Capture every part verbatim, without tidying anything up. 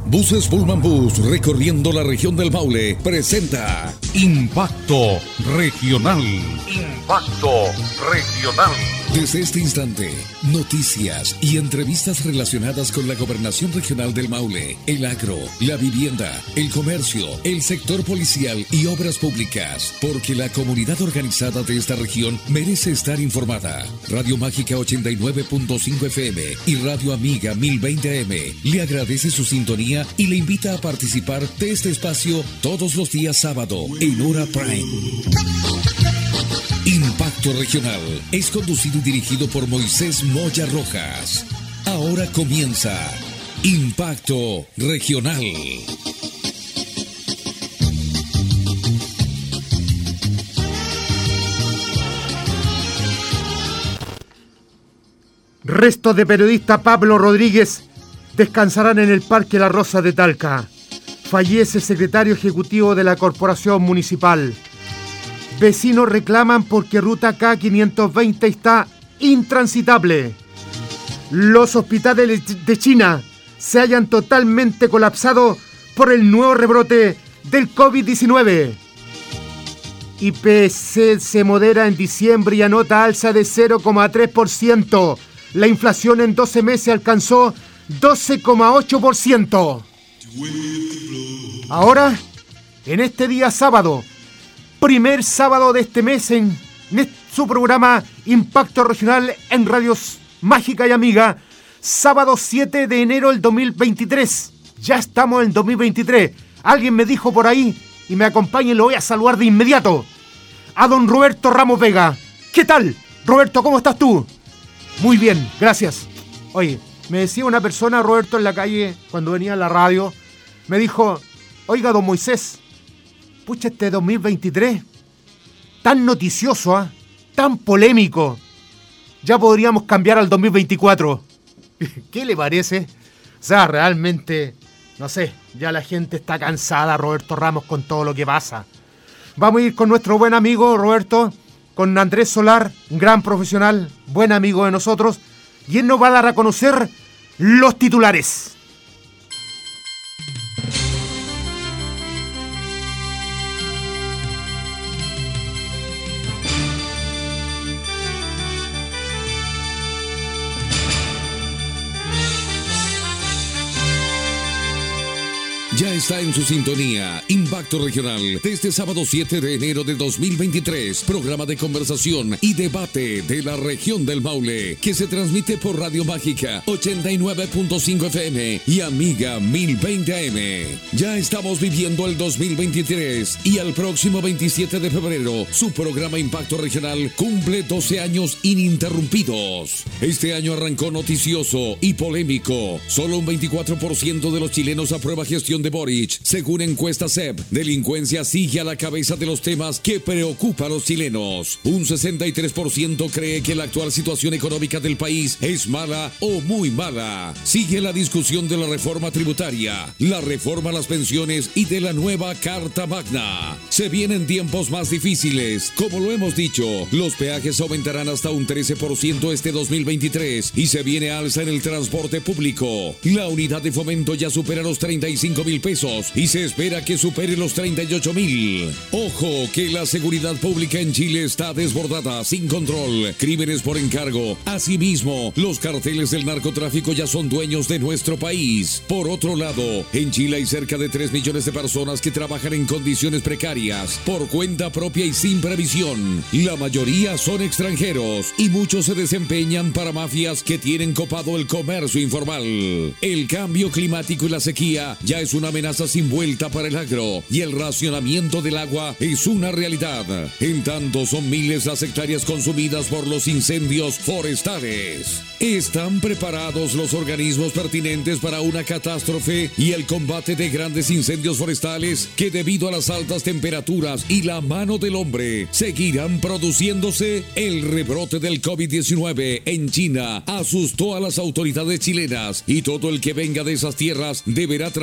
Buses Pullman Bus recorriendo la región del Maule presenta Impacto Regional. Impacto Regional. Desde este instante, noticias y entrevistas relacionadas con la gobernación regional del Maule, el agro, la vivienda, el comercio, el sector policial y obras públicas, porque la comunidad organizada de esta región merece estar informada. Radio Mágica ochenta y nueve punto cinco F M y Radio Amiga mil veinte A M le agradece su sintonía y le invita a participar de este espacio todos los días sábado en hora prime. Impacto Regional es conducido y dirigido por Moisés Moya Rojas. Ahora comienza Impacto Regional. Restos de periodista Pablo Rodríguez descansarán en el Parque La Rosa de Talca. Fallece el secretario ejecutivo de la Corporación Municipal. Vecinos reclaman porque ruta K quinientos veinte está intransitable. Los hospitales de China se hallan totalmente colapsados por el nuevo rebrote del COVID diecinueve. I P C se modera en diciembre y anota alza de cero coma tres por ciento. La inflación en doce meses alcanzó doce coma ocho por ciento. Ahora, en este día sábado, primer sábado de este mes en su programa Impacto Regional en Radios Mágica y Amiga, sábado siete de enero del dos mil veintitrés. Ya estamos en dos mil veintitrés. Alguien me dijo por ahí y me acompaña y lo voy a saludar de inmediato. A don Roberto Ramos Vega. ¿Qué tal? Roberto, ¿cómo estás tú? Muy bien, gracias. Oye, me decía una persona, Roberto, en la calle, cuando venía a la radio, me dijo, oiga, don Moisés, pucha, este dos mil veintitrés, tan noticioso, ¿eh? Tan polémico, ya podríamos cambiar al dos mil veinticuatro. ¿Qué le parece? O sea, realmente, no sé, ya la gente está cansada, Roberto Ramos, con todo lo que pasa. Vamos a ir con nuestro buen amigo, Roberto, con Andrés Solar, un gran profesional, buen amigo de nosotros, y él nos va a dar a conocer los titulares. Ya está en su sintonía Impacto Regional de este sábado siete de enero de dos mil veintitrés, programa de conversación y debate de la región del Maule, que se transmite por Radio Mágica ochenta y nueve punto cinco F M y Amiga mil veinte A M. Ya estamos viviendo el dos mil veintitrés y al próximo veintisiete de febrero su programa Impacto Regional cumple doce años ininterrumpidos. Este año arrancó noticioso y polémico. Solo un veinticuatro por ciento de los chilenos aprueba gestión de Boric. Según encuesta C E P, delincuencia sigue a la cabeza de los temas que preocupan a los chilenos. Un sesenta y tres por ciento cree que la actual situación económica del país es mala o muy mala. Sigue la discusión de la reforma tributaria, la reforma a las pensiones y de la nueva Carta Magna. Se vienen tiempos más difíciles. Como lo hemos dicho, los peajes aumentarán hasta un trece por ciento este dos mil veintitrés y se viene alza en el transporte público. La unidad de fomento ya supera los treinta y cinco mil pesos y se espera que supere los treinta y ocho mil. Ojo que la seguridad pública en Chile está desbordada, sin control, crímenes por encargo. Asimismo, los carteles del narcotráfico ya son dueños de nuestro país. Por otro lado, en Chile hay cerca de tres millones de personas que trabajan en condiciones precarias, por cuenta propia y sin previsión. La mayoría son extranjeros y muchos se desempeñan para mafias que tienen copado el comercio informal. El cambio climático y la sequía ya es una amenaza sin vuelta para el agro y el racionamiento del agua es una realidad. En tanto, son miles las hectáreas consumidas por los incendios forestales. ¿Están preparados los organismos pertinentes para una catástrofe y el combate de grandes incendios forestales que, debido a las altas temperaturas y la mano del hombre, seguirán produciéndose? El rebrote del COVID diecinueve en China asustó a las autoridades chilenas y todo el que venga de esas tierras deberá traer pesadas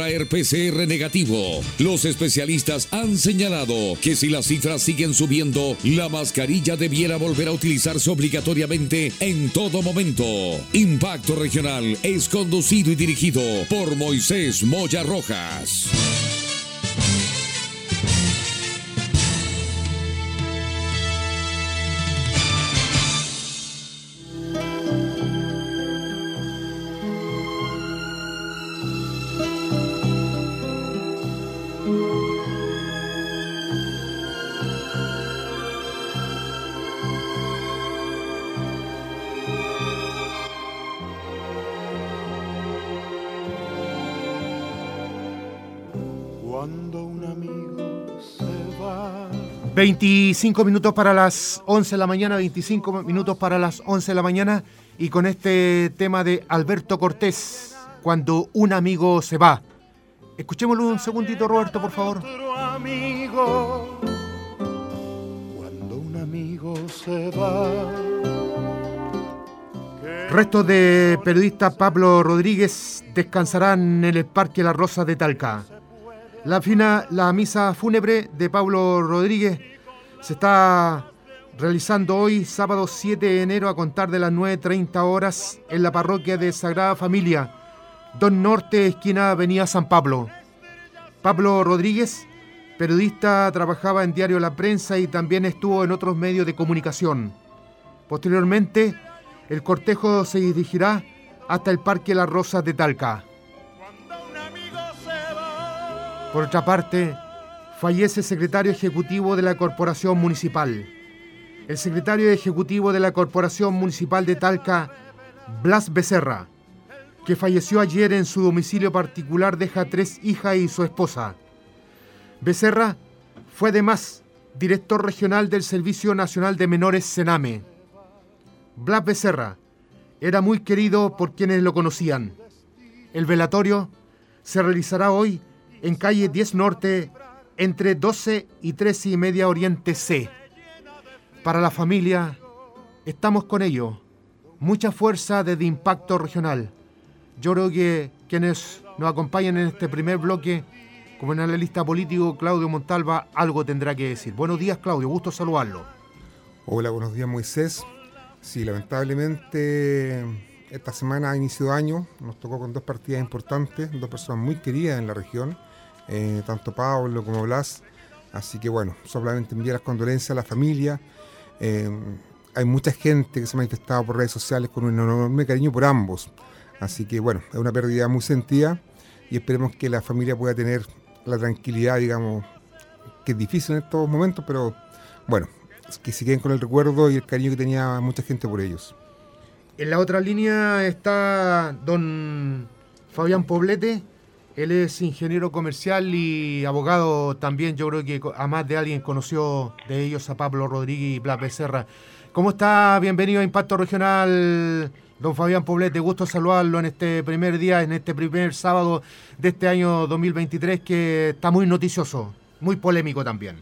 C R negativo. Los especialistas han señalado que si las cifras siguen subiendo, la mascarilla debiera volver a utilizarse obligatoriamente en todo momento. Impacto Regional es conducido y dirigido por Moisés Moya Rojas. veinticinco minutos para las once de la mañana, veinticinco minutos para las once de la mañana, y con este tema de Alberto Cortés, Cuando un amigo se va. Escuchémoslo un segundito, Roberto, por favor. Amigo, cuando un amigo se va. Restos de periodista Pablo Rodríguez descansarán en el Parque La Rosa de Talca. La, fina, la misa fúnebre de Pablo Rodríguez se está realizando hoy, sábado siete de enero, a contar de las nueve treinta horas, en la parroquia de Sagrada Familia, Don Norte, esquina Avenida San Pablo. Pablo Rodríguez, periodista, trabajaba en Diario La Prensa y también estuvo en otros medios de comunicación. Posteriormente, el cortejo se dirigirá hasta el Parque La Rosa de Talca. Por otra parte, fallece el secretario ejecutivo de la Corporación Municipal. El secretario ejecutivo de la Corporación Municipal de Talca, Blas Becerra, que falleció ayer en su domicilio particular, deja tres hijas y su esposa. Becerra fue además director regional del Servicio Nacional de Menores Sename. Blas Becerra era muy querido por quienes lo conocían. El velatorio se realizará hoy en calle diez Norte, entre doce y trece y media Oriente C. Para la familia, estamos con ellos. Mucha fuerza desde Impacto Regional. Yo creo que quienes nos acompañan en este primer bloque, como el analista político Claudio Montalva, algo tendrá que decir. Buenos días, Claudio, gusto saludarlo. Hola, buenos días, Moisés. Sí, lamentablemente esta semana a inicio de año nos tocó con dos partidas importantes, dos personas muy queridas en la región, eh, tanto Pablo como Blas. Así que bueno, solamente enviar las condolencias a la familia. Eh, hay mucha gente que se ha manifestado por redes sociales con un enorme cariño por ambos. Así que bueno, es una pérdida muy sentida y esperemos que la familia pueda tener la tranquilidad, digamos, que es difícil en estos momentos, pero bueno, que se queden con el recuerdo y el cariño que tenía mucha gente por ellos. En la otra línea está don Fabián Poblete. Él es ingeniero comercial y abogado también. Yo creo que a más de alguien conoció de ellos a Pablo Rodríguez y Blas Becerra. ¿Cómo está? Bienvenido a Impacto Regional, don Fabián Poblete. Gusto saludarlo en este primer día, en este primer sábado de este año dos mil veintitrés, que está muy noticioso, muy polémico también.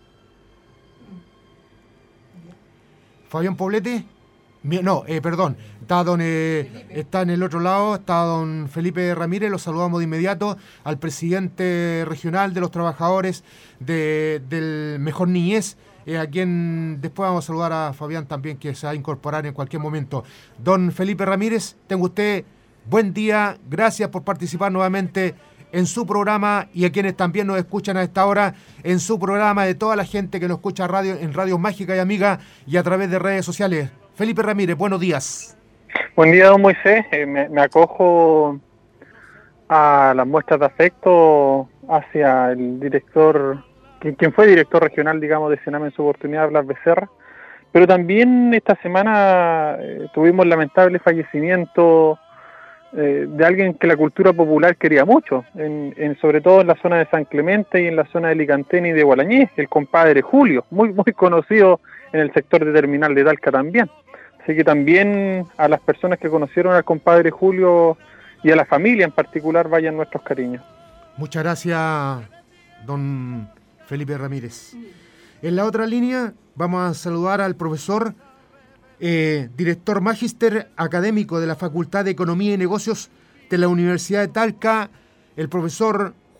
Fabián Poblete. No, eh, perdón, está, don, eh, está en el otro lado, está don Felipe Ramírez, lo saludamos de inmediato, al presidente regional de los trabajadores de, del Mejor Niñez, eh, a quien después vamos a saludar a Fabián también, que se va a incorporar en cualquier momento. Don Felipe Ramírez, tenga usted buen día, gracias por participar nuevamente en su programa y a quienes también nos escuchan a esta hora en su programa, de toda la gente que nos escucha radio, en Radio Mágica y Amiga y a través de redes sociales. Felipe Ramírez, buenos días. Buen día, don Moisés. Eh, me, me acojo a las muestras de afecto hacia el director, quien, quien fue director regional, digamos, de Sename en su oportunidad, Blas Becerra. Pero también esta semana eh, tuvimos el lamentable fallecimiento eh, de alguien que la cultura popular quería mucho, en, en, sobre todo en la zona de San Clemente y en la zona de Licantén y de Gualañé, el compadre Julio, muy, muy conocido en el sector de Terminal de Talca también. Así que también a las personas que conocieron al compadre Julio y a la familia en particular vayan nuestros cariños. Muchas gracias, don Felipe Ramírez. En la otra línea vamos a saludar al profesor, eh, director magíster académico de la Facultad de Economía y Negocios de la Universidad de Talca, el profesor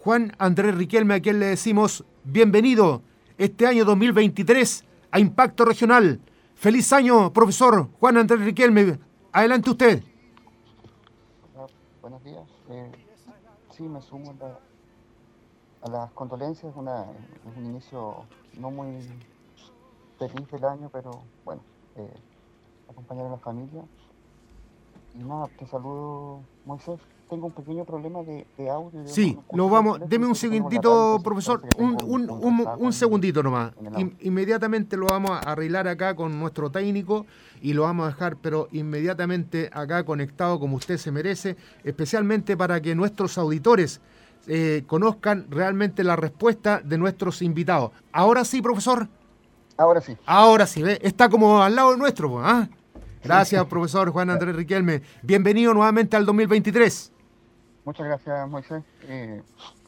Juan Andrés Riquelme, a quien le decimos bienvenido este año dos mil veintitrés a Impacto Regional. Feliz año, profesor Juan Andrés Riquelme. Adelante usted. Hola, buenos días. Eh, sí, me sumo a, la, a las condolencias. Una, es un inicio no muy feliz del año, pero bueno, eh, acompañar a la familia. Y nada, te saludo, Moisés. Tengo un pequeño problema de, de audio. Sí, no lo vamos. Deme un segundito, profesor. Un, un, un, un segundito nomás. In, inmediatamente lo vamos a arreglar acá con nuestro técnico y lo vamos a dejar, pero inmediatamente acá conectado como usted se merece, especialmente para que nuestros auditores eh, conozcan realmente la respuesta de nuestros invitados. Ahora sí, profesor. Ahora sí. Ahora sí, ¿ve? Está como al lado nuestro, ¿ah? Gracias, profesor Juan Andrés Riquelme. Bienvenido nuevamente al dos mil veintitrés. Muchas gracias, Moisés. Eh...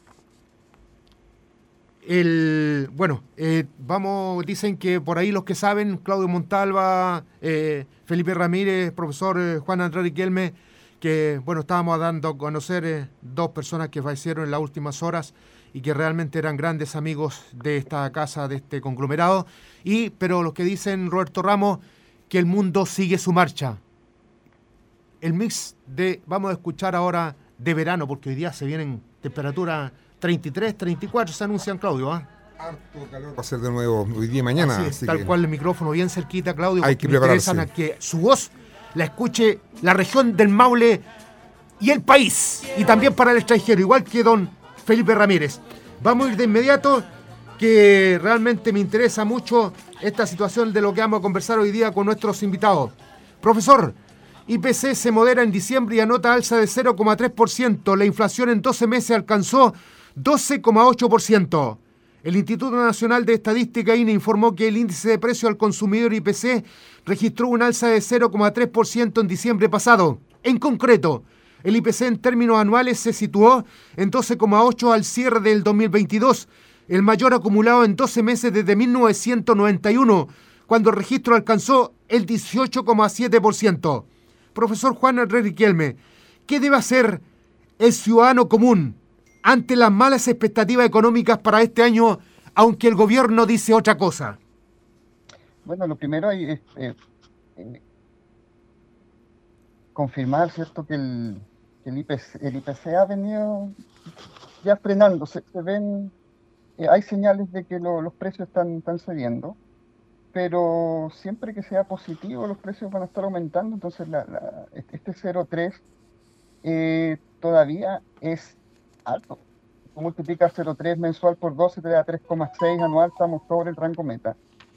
El, bueno, eh, vamos, dicen que por ahí los que saben, Claudio Montalva, eh, Felipe Ramírez, profesor eh, Juan Andrés Riquelme, que bueno, estábamos dando a conocer eh, dos personas que fallecieron en las últimas horas y que realmente eran grandes amigos de esta casa, de este conglomerado. Y, pero los que dicen, Roberto Ramos, que el mundo sigue su marcha. El mix de, vamos a escuchar ahora de verano, porque hoy día se vienen temperaturas treinta y tres, treinta y cuatro, se anuncian, Claudio. ¿eh? Harto calor va a ser de nuevo hoy día y mañana. Así es, así tal que... cual el micrófono bien cerquita, Claudio. Hay que me prepararse. interesan a que su voz la escuche la región del Maule y el país, y también para el extranjero, igual que don Felipe Ramírez. Vamos a ir de inmediato, que realmente me interesa mucho esta situación de lo que vamos a conversar hoy día con nuestros invitados. Profesor, I P C se modera en diciembre y anota alza de cero coma tres por ciento. La inflación en doce meses alcanzó doce coma ocho por ciento. El Instituto Nacional de Estadística I N E informó que el índice de precio al consumidor I P C registró un alza de cero coma tres por ciento en diciembre pasado. En concreto, el I P C en términos anuales se situó en doce coma ocho al cierre del dos mil veintidós, el mayor acumulado en doce meses desde mil novecientos noventa y uno, cuando el registro alcanzó el dieciocho coma siete por ciento. Profesor Juan Andrés Riquelme, ¿qué debe hacer el ciudadano común ante las malas expectativas económicas para este año, aunque el gobierno dice otra cosa? Bueno, lo primero hay es eh, eh, confirmar, ¿cierto?, que el, que el, I P C, el I P C ha venido ya frenándose. Se ven, eh, hay señales de que lo, los precios están, están cediendo, pero siempre que sea positivo los precios van a estar aumentando. Entonces la, la, este cero coma tres eh, todavía es alto. Tú multiplicas cero coma tres mensual por doce, te da tres coma seis anual, estamos sobre el rango meta.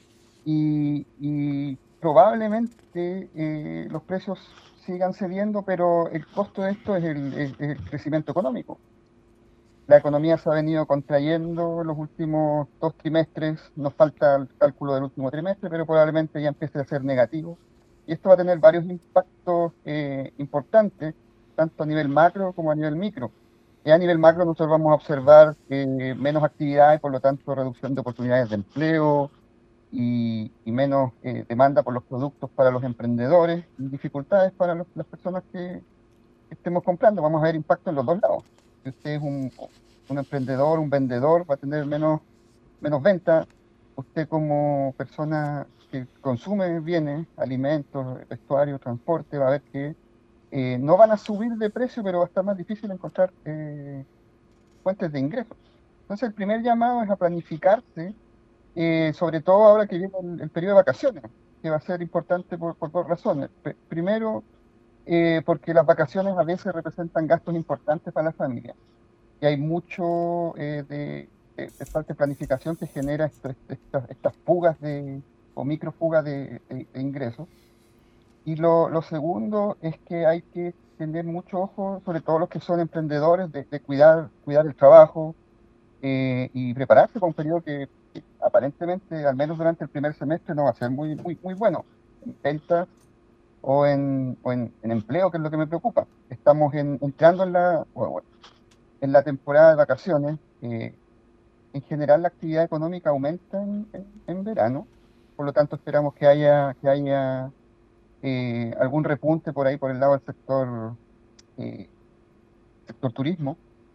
Y, y probablemente eh, los precios sigan cediendo, pero el costo de esto es el, es, es el crecimiento económico. La economía se ha venido contrayendo en los últimos dos trimestres, nos falta el cálculo del último trimestre, pero probablemente ya empiece a ser negativo. Y esto va a tener varios impactos eh, importantes, tanto a nivel macro como a nivel micro. Y a nivel macro nosotros vamos a observar eh, menos actividad y por lo tanto reducción de oportunidades de empleo y, y menos eh, demanda por los productos para los emprendedores, y dificultades para los, las personas que estemos comprando. Vamos a ver impacto en los dos lados. Si usted es un, un emprendedor, un vendedor, va a tener menos, menos venta. Usted como persona que consume bienes, alimentos, vestuario, transporte, va a ver que eh, no van a subir de precio, pero va a estar más difícil encontrar eh, fuentes de ingresos. Entonces el primer llamado es a planificarse, eh, sobre todo ahora que viene el, el periodo de vacaciones, que va a ser importante por, por dos razones. P- primero, Eh, porque las vacaciones a veces representan gastos importantes para la familia y hay mucho eh, de, de, de falta de planificación que genera esto, estas, estas fugas de, o microfugas de, de, de ingresos. Y lo, lo segundo es que hay que tener mucho ojo, sobre todo los que son emprendedores, de, de cuidar, cuidar el trabajo eh, y prepararse para un periodo que, que aparentemente, al menos durante el primer semestre, no va a ser muy, muy, muy bueno. Ventas o en, o en, en empleo, que es lo que me preocupa. Estamos en, entrando en la, bueno, bueno, en la temporada de vacaciones. Eh, en general la actividad económica aumenta en, en, en verano, por lo tanto esperamos que haya, que haya eh, algún repunte por ahí por el lado del sector, eh, sector turismo.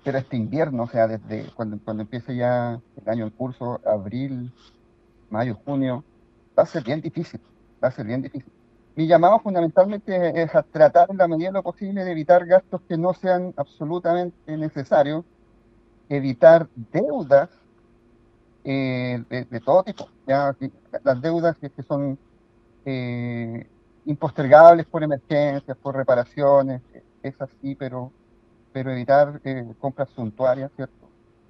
pero este invierno, o sea, desde cuando, cuando empiece ya el año en curso, abril, mayo, junio, va a ser bien difícil, va a ser bien difícil. Mi llamado fundamentalmente es a tratar en la medida de lo posible de evitar gastos que no sean absolutamente necesarios, evitar deudas eh, de, de todo tipo, ya las deudas que, que son eh, impostergables por emergencias, por reparaciones, es así, pero, pero evitar eh, compras suntuarias, ¿cierto?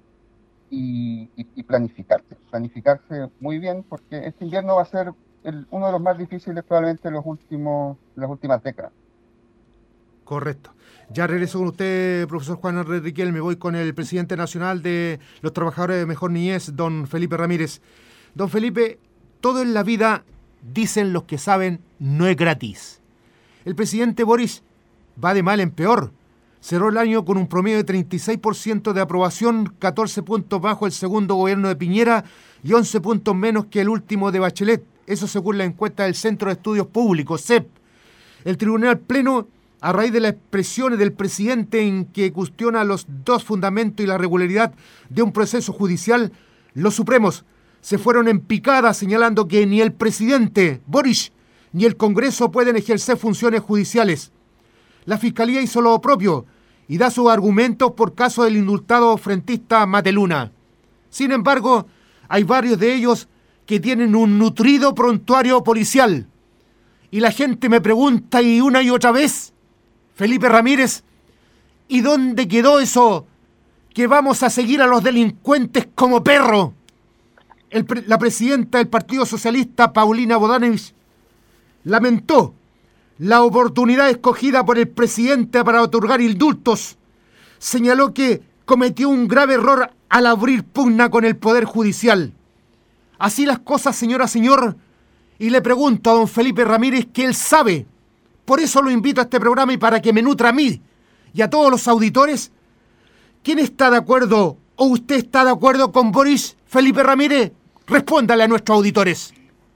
Y, y, y planificarse, planificarse muy bien, porque este invierno va a ser el, uno de los más difíciles probablemente en los últimos, las últimas décadas. Correcto. Ya regreso con usted, profesor Juan Andrés Riquel. Me voy con el presidente nacional de los trabajadores de Mejor Niñez, don Felipe Ramírez. Don Felipe, todo en la vida, dicen los que saben, no es gratis. El presidente Boris va de mal en peor. Cerró el año con un promedio de treinta y seis por ciento de aprobación, catorce puntos bajo el segundo gobierno de Piñera y once puntos menos que el último de Bachelet. Eso según la encuesta del Centro de Estudios Públicos, C E P. El Tribunal Pleno, a raíz de las expresiones del presidente en que cuestiona los dos fundamentos y la regularidad de un proceso judicial, los Supremos se fueron en picada señalando que ni el presidente Boris ni el Congreso pueden ejercer funciones judiciales. La Fiscalía hizo lo propio y da sus argumentos por caso del indultado frentista Mateluna. Sin embargo, hay varios de ellos que tienen un nutrido prontuario policial. Y la gente me pregunta y una y otra vez, Felipe Ramírez, ¿y dónde quedó eso que vamos a seguir a los delincuentes como perro? El pre- la presidenta del Partido Socialista, Paulina Bodanovich, lamentó la oportunidad escogida por el presidente para otorgar indultos. Señaló que cometió un grave error al abrir pugna con el Poder Judicial. Así las cosas, señora, señor, y le pregunto a don Felipe Ramírez que él sabe. Por eso lo invito a este programa y para que me nutra a mí y a todos los auditores. ¿Quién está de acuerdo o usted está de acuerdo con Boris? Felipe Ramírez, respóndale a nuestros auditores.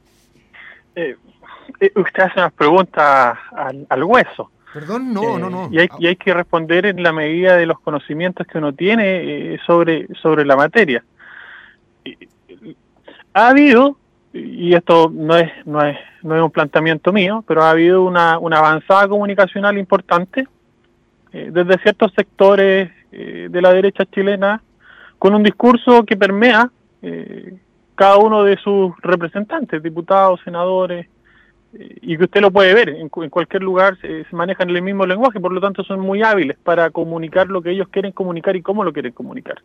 Eh, eh, usted hace unas preguntas al, al hueso. Perdón, no, eh, no, no. Y hay, y hay que responder en la medida de los conocimientos que uno tiene eh, sobre, sobre la materia. Eh, ha habido, y esto no es, no es, no es un planteamiento mío, pero ha habido una, una avanzada comunicacional importante eh, desde ciertos sectores eh, de la derecha chilena, con un discurso que permea eh, cada uno de sus representantes, diputados, senadores, eh, y que usted lo puede ver, en, en cualquier lugar eh, se manejan el mismo lenguaje, por lo tanto son muy hábiles para comunicar lo que ellos quieren comunicar y cómo lo quieren comunicar.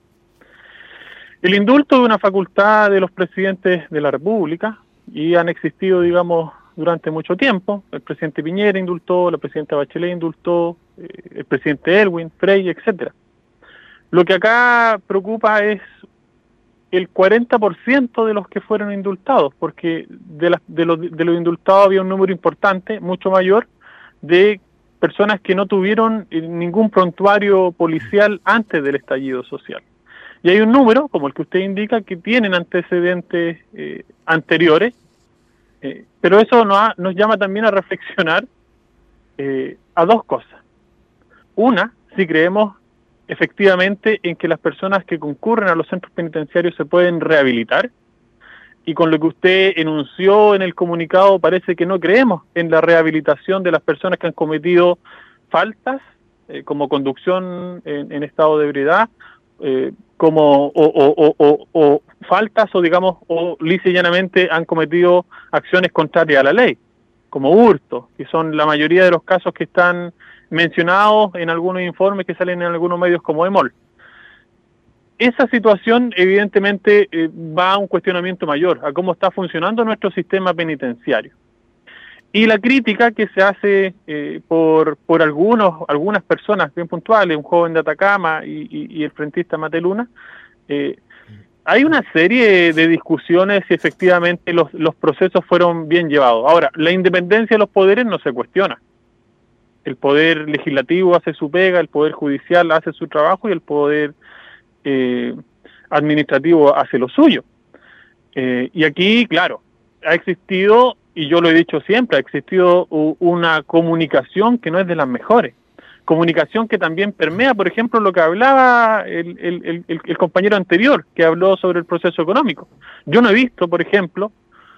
El indulto es una facultad de los presidentes de la República y han existido, digamos, durante mucho tiempo. El presidente Piñera indultó, la presidenta Bachelet indultó, eh, el presidente Elwin, Frey, etcétera. Lo que acá preocupa es el cuarenta por ciento de los que fueron indultados, porque de, las, de, los, de los indultados había un número importante, mucho mayor, de personas que no tuvieron ningún prontuario policial antes del estallido social. Y hay un número, como el que usted indica, que tienen antecedentes eh, anteriores, eh, pero eso nos, ha, nos llama también a reflexionar eh, a dos cosas. Una, si creemos efectivamente en que las personas que concurren a los centros penitenciarios se pueden rehabilitar, y con lo que usted enunció en el comunicado parece que no creemos en la rehabilitación de las personas que han cometido faltas, eh, como conducción en, en estado de ebriedad, eh, como o, o, o, o, o faltas o digamos o lisa y llanamente han cometido acciones contrarias a la ley, como hurto, que son la mayoría de los casos que están mencionados en algunos informes que salen en algunos medios como EMOL. Esa situación evidentemente eh, va a un cuestionamiento mayor a cómo está funcionando nuestro sistema penitenciario. Y la crítica que se hace eh, por por algunos algunas personas bien puntuales, un joven de Atacama y, y, y el frentista Mateluna, eh, hay una serie de discusiones si efectivamente los, los procesos fueron bien llevados. Ahora, la independencia de los poderes no se cuestiona. El poder legislativo hace su pega, el poder judicial hace su trabajo y el poder eh, administrativo hace lo suyo. Eh, y aquí, claro, ha existido, y yo lo he dicho siempre, ha existido una comunicación que no es de las mejores. comunicación que también permea, por ejemplo, lo que hablaba el, el, el, el compañero anterior, que habló sobre el proceso económico. Yo no he visto, por ejemplo,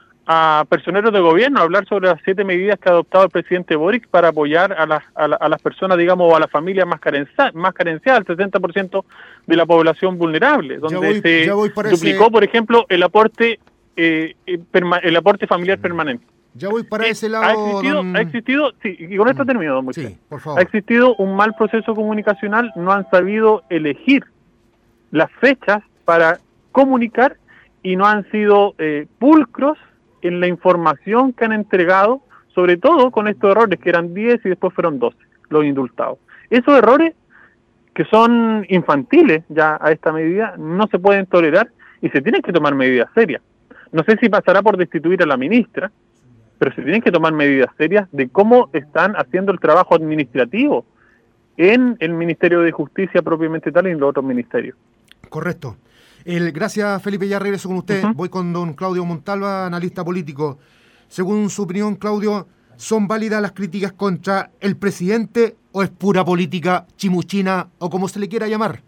a personeros de gobierno hablar sobre las siete medidas que ha adoptado el presidente Boric para apoyar a las, a, la, a las personas, digamos, o a las familias más, carencia, más carenciadas, el sesenta por ciento de la población vulnerable, donde voy, se duplicó, ese... por ejemplo, el aporte eh, el aporte familiar mm. permanente. Ya voy para eh, ese lado. Ha existido, don... ha existido sí, y con esto mm. termino, don Moisés. Sí, por favor. Ha existido un mal proceso comunicacional, no han sabido elegir las fechas para comunicar y no han sido eh, pulcros en la información que han entregado, sobre todo con estos errores que eran diez y después fueron doce, los indultados. Esos errores, que son infantiles ya a esta medida, no se pueden tolerar y se tienen que tomar medidas serias. No sé si pasará por destituir a la ministra, pero se tienen que tomar medidas serias de cómo están haciendo el trabajo administrativo en el Ministerio de Justicia propiamente tal y en los otros ministerios. Correcto. El, gracias, Felipe, ya regreso con usted. Uh-huh. Voy con don Claudio Montalva, analista político. Según su opinión, Claudio, ¿son válidas las críticas contra el presidente o es pura política chimuchina o como se le quiera llamar?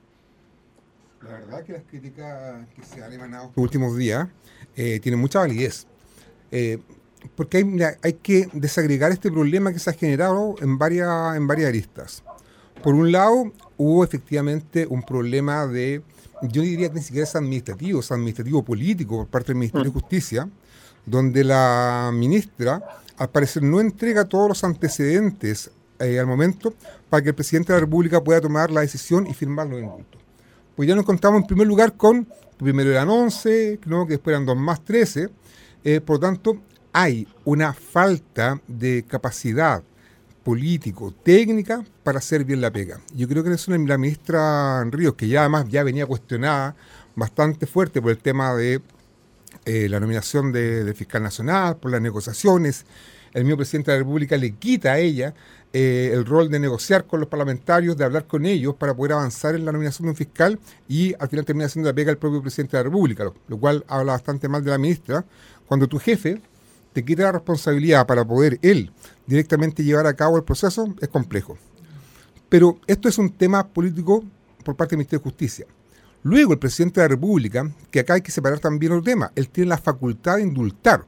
La verdad que las críticas que se han emanado en los últimos días eh, tienen mucha validez. Eh, porque hay, mira, hay que desagregar este problema que se ha generado en varias, en varias aristas. Por un lado, hubo efectivamente un problema de... Yo diría que ni siquiera es administrativo, es administrativo político por parte del Ministerio de Justicia, donde la ministra, al parecer, no entrega todos los antecedentes eh, al momento para que el presidente de la República pueda tomar la decisión y firmar los indultos. Pues ya nos encontramos en primer lugar con, primero eran once, ¿no? Que después eran dos más trece, eh, por lo tanto, hay una falta de capacidad político, técnica, para hacer bien la pega. Yo creo que es una, la ministra Ríos, que ya además ya venía cuestionada bastante fuerte por el tema de eh, la nominación de, de fiscal nacional, por las negociaciones. El mismo presidente de la República le quita a ella eh, el rol de negociar con los parlamentarios, de hablar con ellos para poder avanzar en la nominación de un fiscal y al final termina haciendo la pega el propio presidente de la República, lo, lo cual habla bastante mal de la ministra. Cuando tu jefe te quita la responsabilidad para poder él directamente llevar a cabo el proceso, es complejo. Pero esto es un tema político por parte del Ministerio de Justicia. Luego el presidente de la República, que acá hay que separar también el tema, él tiene la facultad de indultar.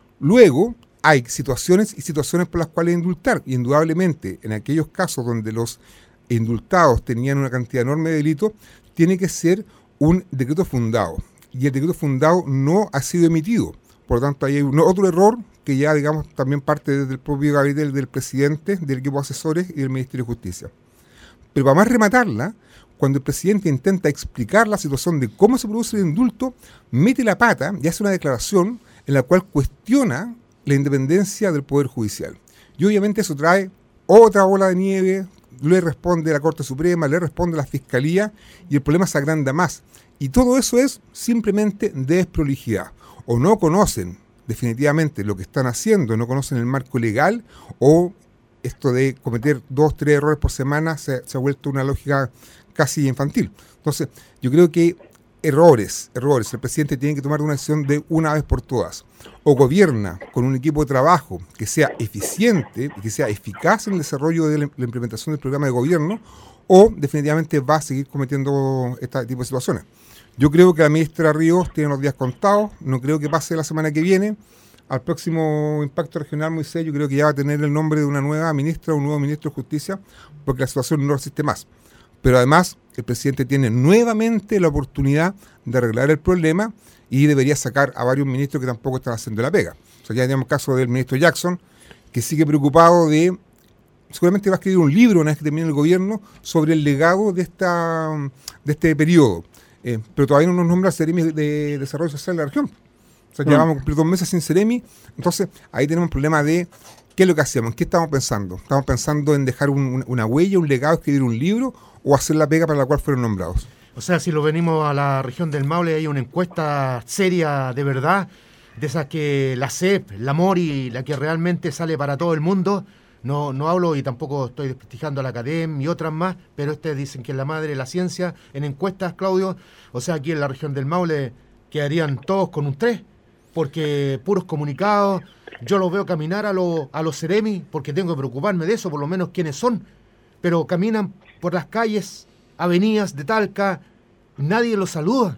Luego hay situaciones y situaciones por las cuales indultar. Y indudablemente, en aquellos casos donde los indultados tenían una cantidad enorme de delitos, tiene que ser un decreto fundado. Y el decreto fundado no ha sido emitido. Por lo tanto, hay un, otro error que ya, digamos, también parte desde el propio gabinete del, del presidente, del equipo de asesores y del Ministerio de Justicia. Pero para más rematarla, cuando el presidente intenta explicar la situación de cómo se produce el indulto, mete la pata y hace una declaración en la cual cuestiona la independencia del Poder Judicial. Y obviamente eso trae otra bola de nieve, le responde la Corte Suprema, le responde la Fiscalía y el problema se agranda más. Y todo eso es simplemente desprolijidad. O no conocen definitivamente lo que están haciendo, no conocen el marco legal, o esto de cometer dos, tres errores por semana se, se ha vuelto una lógica casi infantil. Entonces, yo creo que errores, errores, el presidente tiene que tomar una decisión de una vez por todas. O gobierna con un equipo de trabajo que sea eficiente y que sea eficaz en el desarrollo de la, la implementación del programa de gobierno, o definitivamente va a seguir cometiendo este tipo de situaciones. Yo creo que la ministra Ríos tiene los días contados, no creo que pase la semana que viene. Al próximo Impacto Regional, Moisés, yo creo que ya va a tener el nombre de una nueva ministra o un nuevo ministro de Justicia, porque la situación no resiste más. Pero además, el presidente tiene nuevamente la oportunidad de arreglar el problema y debería sacar a varios ministros que tampoco están haciendo la pega. O sea, ya tenemos el caso del ministro Jackson, que sigue preocupado de... Seguramente va a escribir un libro una vez que termine el gobierno sobre el legado de, esta, de este periodo. Eh, pero todavía no nos nombra Seremi de, de Desarrollo Social de la región. O sea, mm. ya vamos a cumplir dos meses sin Seremi. Entonces, ahí tenemos un problema de qué es lo que hacemos, qué estamos pensando. ¿Estamos pensando en dejar un, una huella, un legado, escribir un libro o hacer la pega para la cual fueron nombrados? O sea, si lo venimos a la región del Maule, hay una encuesta seria de verdad, de esas que la C E P, la Mori, la que realmente sale para todo el mundo. No, no hablo y tampoco estoy desprestigiando a la academia y otras más, pero ustedes dicen que es la madre de la ciencia en encuestas, Claudio. O sea, aquí en la región del Maule quedarían todos con un tres, porque puros comunicados. Yo los veo caminar a, lo, a los Seremi, porque tengo que preocuparme de eso, por lo menos quiénes son. pero caminan por las calles, avenidas de Talca, nadie los saluda.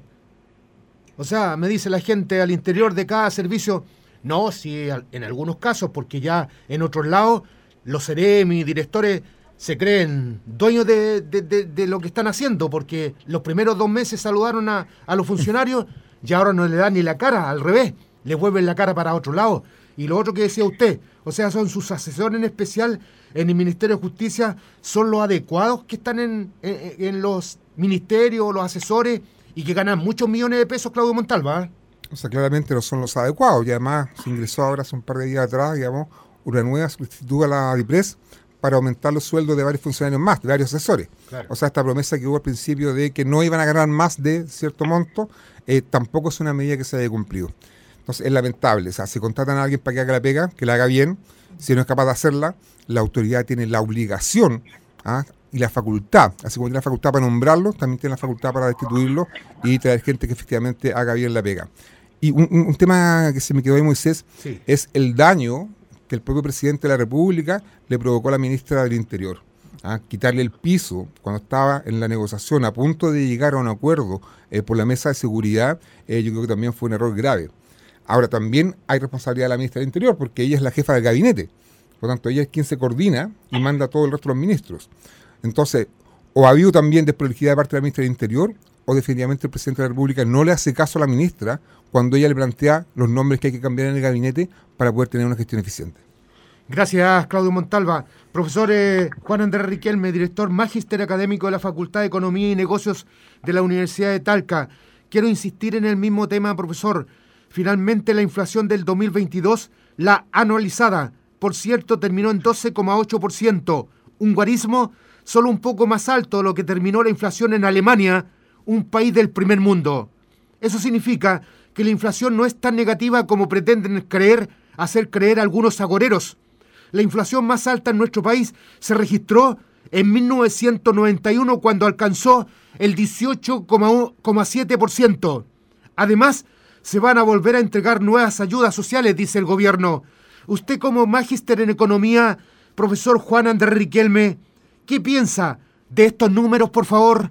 O sea, me dice la gente al interior de cada servicio, no, sí, en algunos casos, porque ya en otros lados los seremi, directores, se creen dueños de, de, de, de lo que están haciendo, porque los primeros dos meses saludaron a, a los funcionarios y ahora no le dan ni la cara, al revés, le vuelven la cara para otro lado. Y lo otro que decía usted, o sea, son sus asesores en especial en el Ministerio de Justicia, son los adecuados que están en, en, en los ministerios, los asesores, y que ganan muchos millones de pesos, Claudio Montalva. O sea, claramente no son los adecuados, y además se ingresó ahora hace un par de días atrás, digamos, una nueva solicitud a la DIPRES para aumentar los sueldos de varios funcionarios más, de varios asesores. Claro. O sea, esta promesa que hubo al principio de que no iban a ganar más de cierto monto, eh, tampoco es una medida que se haya cumplido. Entonces, es lamentable. O sea, si contratan a alguien para que haga la pega, que la haga bien, si no es capaz de hacerla, la autoridad tiene la obligación, ¿ah?, y la facultad, así como tiene la facultad para nombrarlo, también tiene la facultad para destituirlo y traer gente que efectivamente haga bien la pega. Y un, un, un tema que se me quedó ahí, Moisés, sí, es el daño que el propio presidente de la República le provocó a la ministra del Interior. ¿Ah? Quitarle el piso cuando estaba en la negociación, a punto de llegar a un acuerdo eh, por la mesa de seguridad, eh, yo creo que también fue un error grave. Ahora, también hay responsabilidad de la ministra del Interior, porque ella es la jefa del gabinete. Por lo tanto, ella es quien se coordina y manda a todo el resto de los ministros. Entonces, o ha habido también desprolijidad de parte de la ministra del Interior, o definitivamente el presidente de la República no le hace caso a la ministra cuando ella le plantea los nombres que hay que cambiar en el gabinete para poder tener una gestión eficiente. Gracias, Claudio Montalva. Profesor eh, Juan Andrés Riquelme, director magíster académico de la Facultad de Economía y Negocios de la Universidad de Talca. Quiero insistir en el mismo tema, profesor. Finalmente, la inflación del dos mil veintidós, la anualizada, por cierto, terminó en doce coma ocho por ciento. Un guarismo solo un poco más alto de lo que terminó la inflación en Alemania, un país del primer mundo. Eso significa que la inflación no es tan negativa como pretenden creer, hacer creer algunos agoreros. La inflación más alta en nuestro país se registró en mil novecientos noventa y uno, cuando alcanzó el dieciocho coma siete por ciento. Además, se van a volver a entregar nuevas ayudas sociales, dice el gobierno. Usted, como magíster en economía, profesor Juan Andrés Riquelme, ¿qué piensa de estos números, por favor?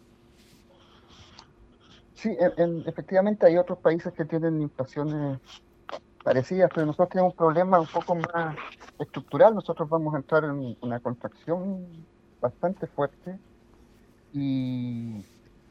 Sí, en, en, efectivamente hay otros países que tienen inflaciones parecidas, pero nosotros tenemos un problema un poco más estructural. Nosotros vamos a entrar en una contracción bastante fuerte y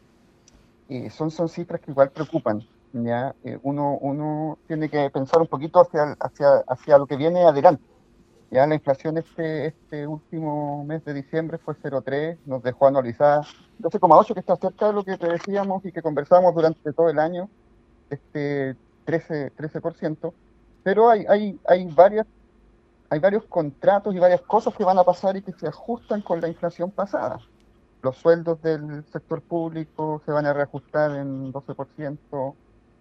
eh, son, son cifras que igual preocupan. ¿Ya? Eh, uno, uno tiene que pensar un poquito hacia, hacia, hacia lo que viene adelante. Ya la inflación este, este último mes de diciembre fue cero coma tres, nos dejó anualizada doce coma ocho, que está cerca de lo que te decíamos y que conversamos durante todo el año, este trece por ciento, pero hay, hay, hay, varias, hay varios contratos y varias cosas que van a pasar y que se ajustan con la inflación pasada. Los sueldos del sector público se van a reajustar en doce por ciento,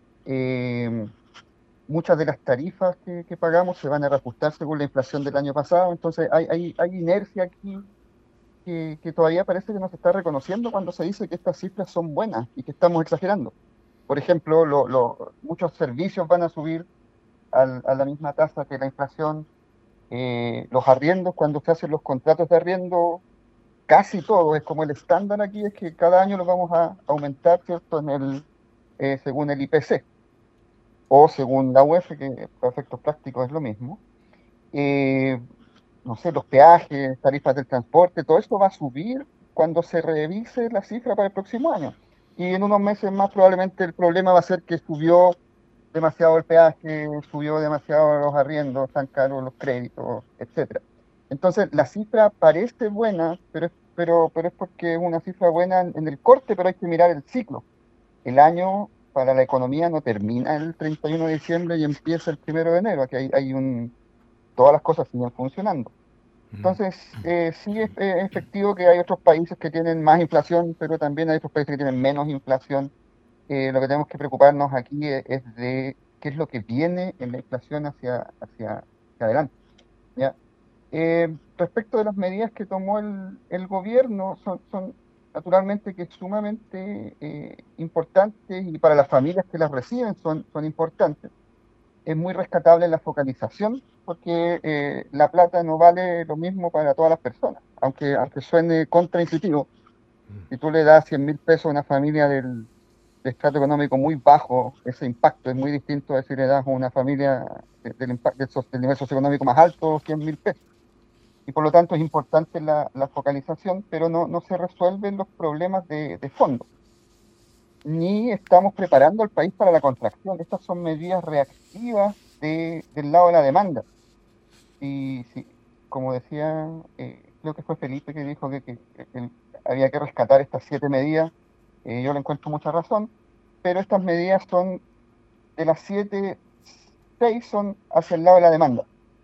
eh, muchas de las tarifas que, que pagamos se van a reajustar según la inflación del año pasado. Entonces hay, hay, hay inercia aquí que, que todavía parece que no se está reconociendo cuando se dice que estas cifras son buenas y que estamos exagerando. Por ejemplo, lo, lo, muchos servicios van a subir al, a la misma tasa que la inflación. Eh, los arriendos, cuando se hacen los contratos de arriendo, casi todo, es como el estándar aquí, es que cada año lo vamos a aumentar, ¿cierto?, en el, eh, según el I P C. O según la U E F, que para efectos prácticos es lo mismo. Eh, no sé, los peajes, tarifas del transporte, todo esto va a subir cuando se revise la cifra para el próximo año. Y en unos meses más probablemente el problema va a ser que subió demasiado el peaje, subió demasiado los arriendos, tan caros los créditos, etcétera. Entonces la cifra parece buena, pero, pero, pero es porque es una cifra buena en, en el corte, pero hay que mirar el ciclo. El año para la economía no termina el treinta y uno de diciembre y empieza el primero de enero. Aquí hay, hay un, todas las cosas siguen funcionando. Entonces, eh, sí es, es efectivo que hay otros países que tienen más inflación, pero también hay otros países que tienen menos inflación. Eh, lo que tenemos que preocuparnos aquí es, es de qué es lo que viene en la inflación hacia, hacia, hacia adelante. ¿Ya? Eh, respecto de las medidas que tomó el, el gobierno, son, son naturalmente que es sumamente eh, importantes, y para las familias que las reciben son, son importantes. es muy rescatable la focalización, porque eh, la plata no vale lo mismo para todas las personas, aunque, aunque suene contraintuitivo. Si tú le das cien mil pesos a una familia del, de estrato económico muy bajo, ese impacto es muy distinto a si le das a una familia de- del, impact- del, so- del nivel socioeconómico más alto cien mil pesos. Y por lo tanto es importante la, la focalización, pero no, no se resuelven los problemas de, de fondo, ni estamos preparando al país para la contracción. Estas son medidas reactivas de- del lado de la demanda. Y sí, como decía, eh, creo que fue Felipe que dijo que, que- que el- había que rescatar estas siete medidas. Eh, yo le encuentro mucha razón, pero estas medidas son, de las siete, seis son hacia el lado de la demanda,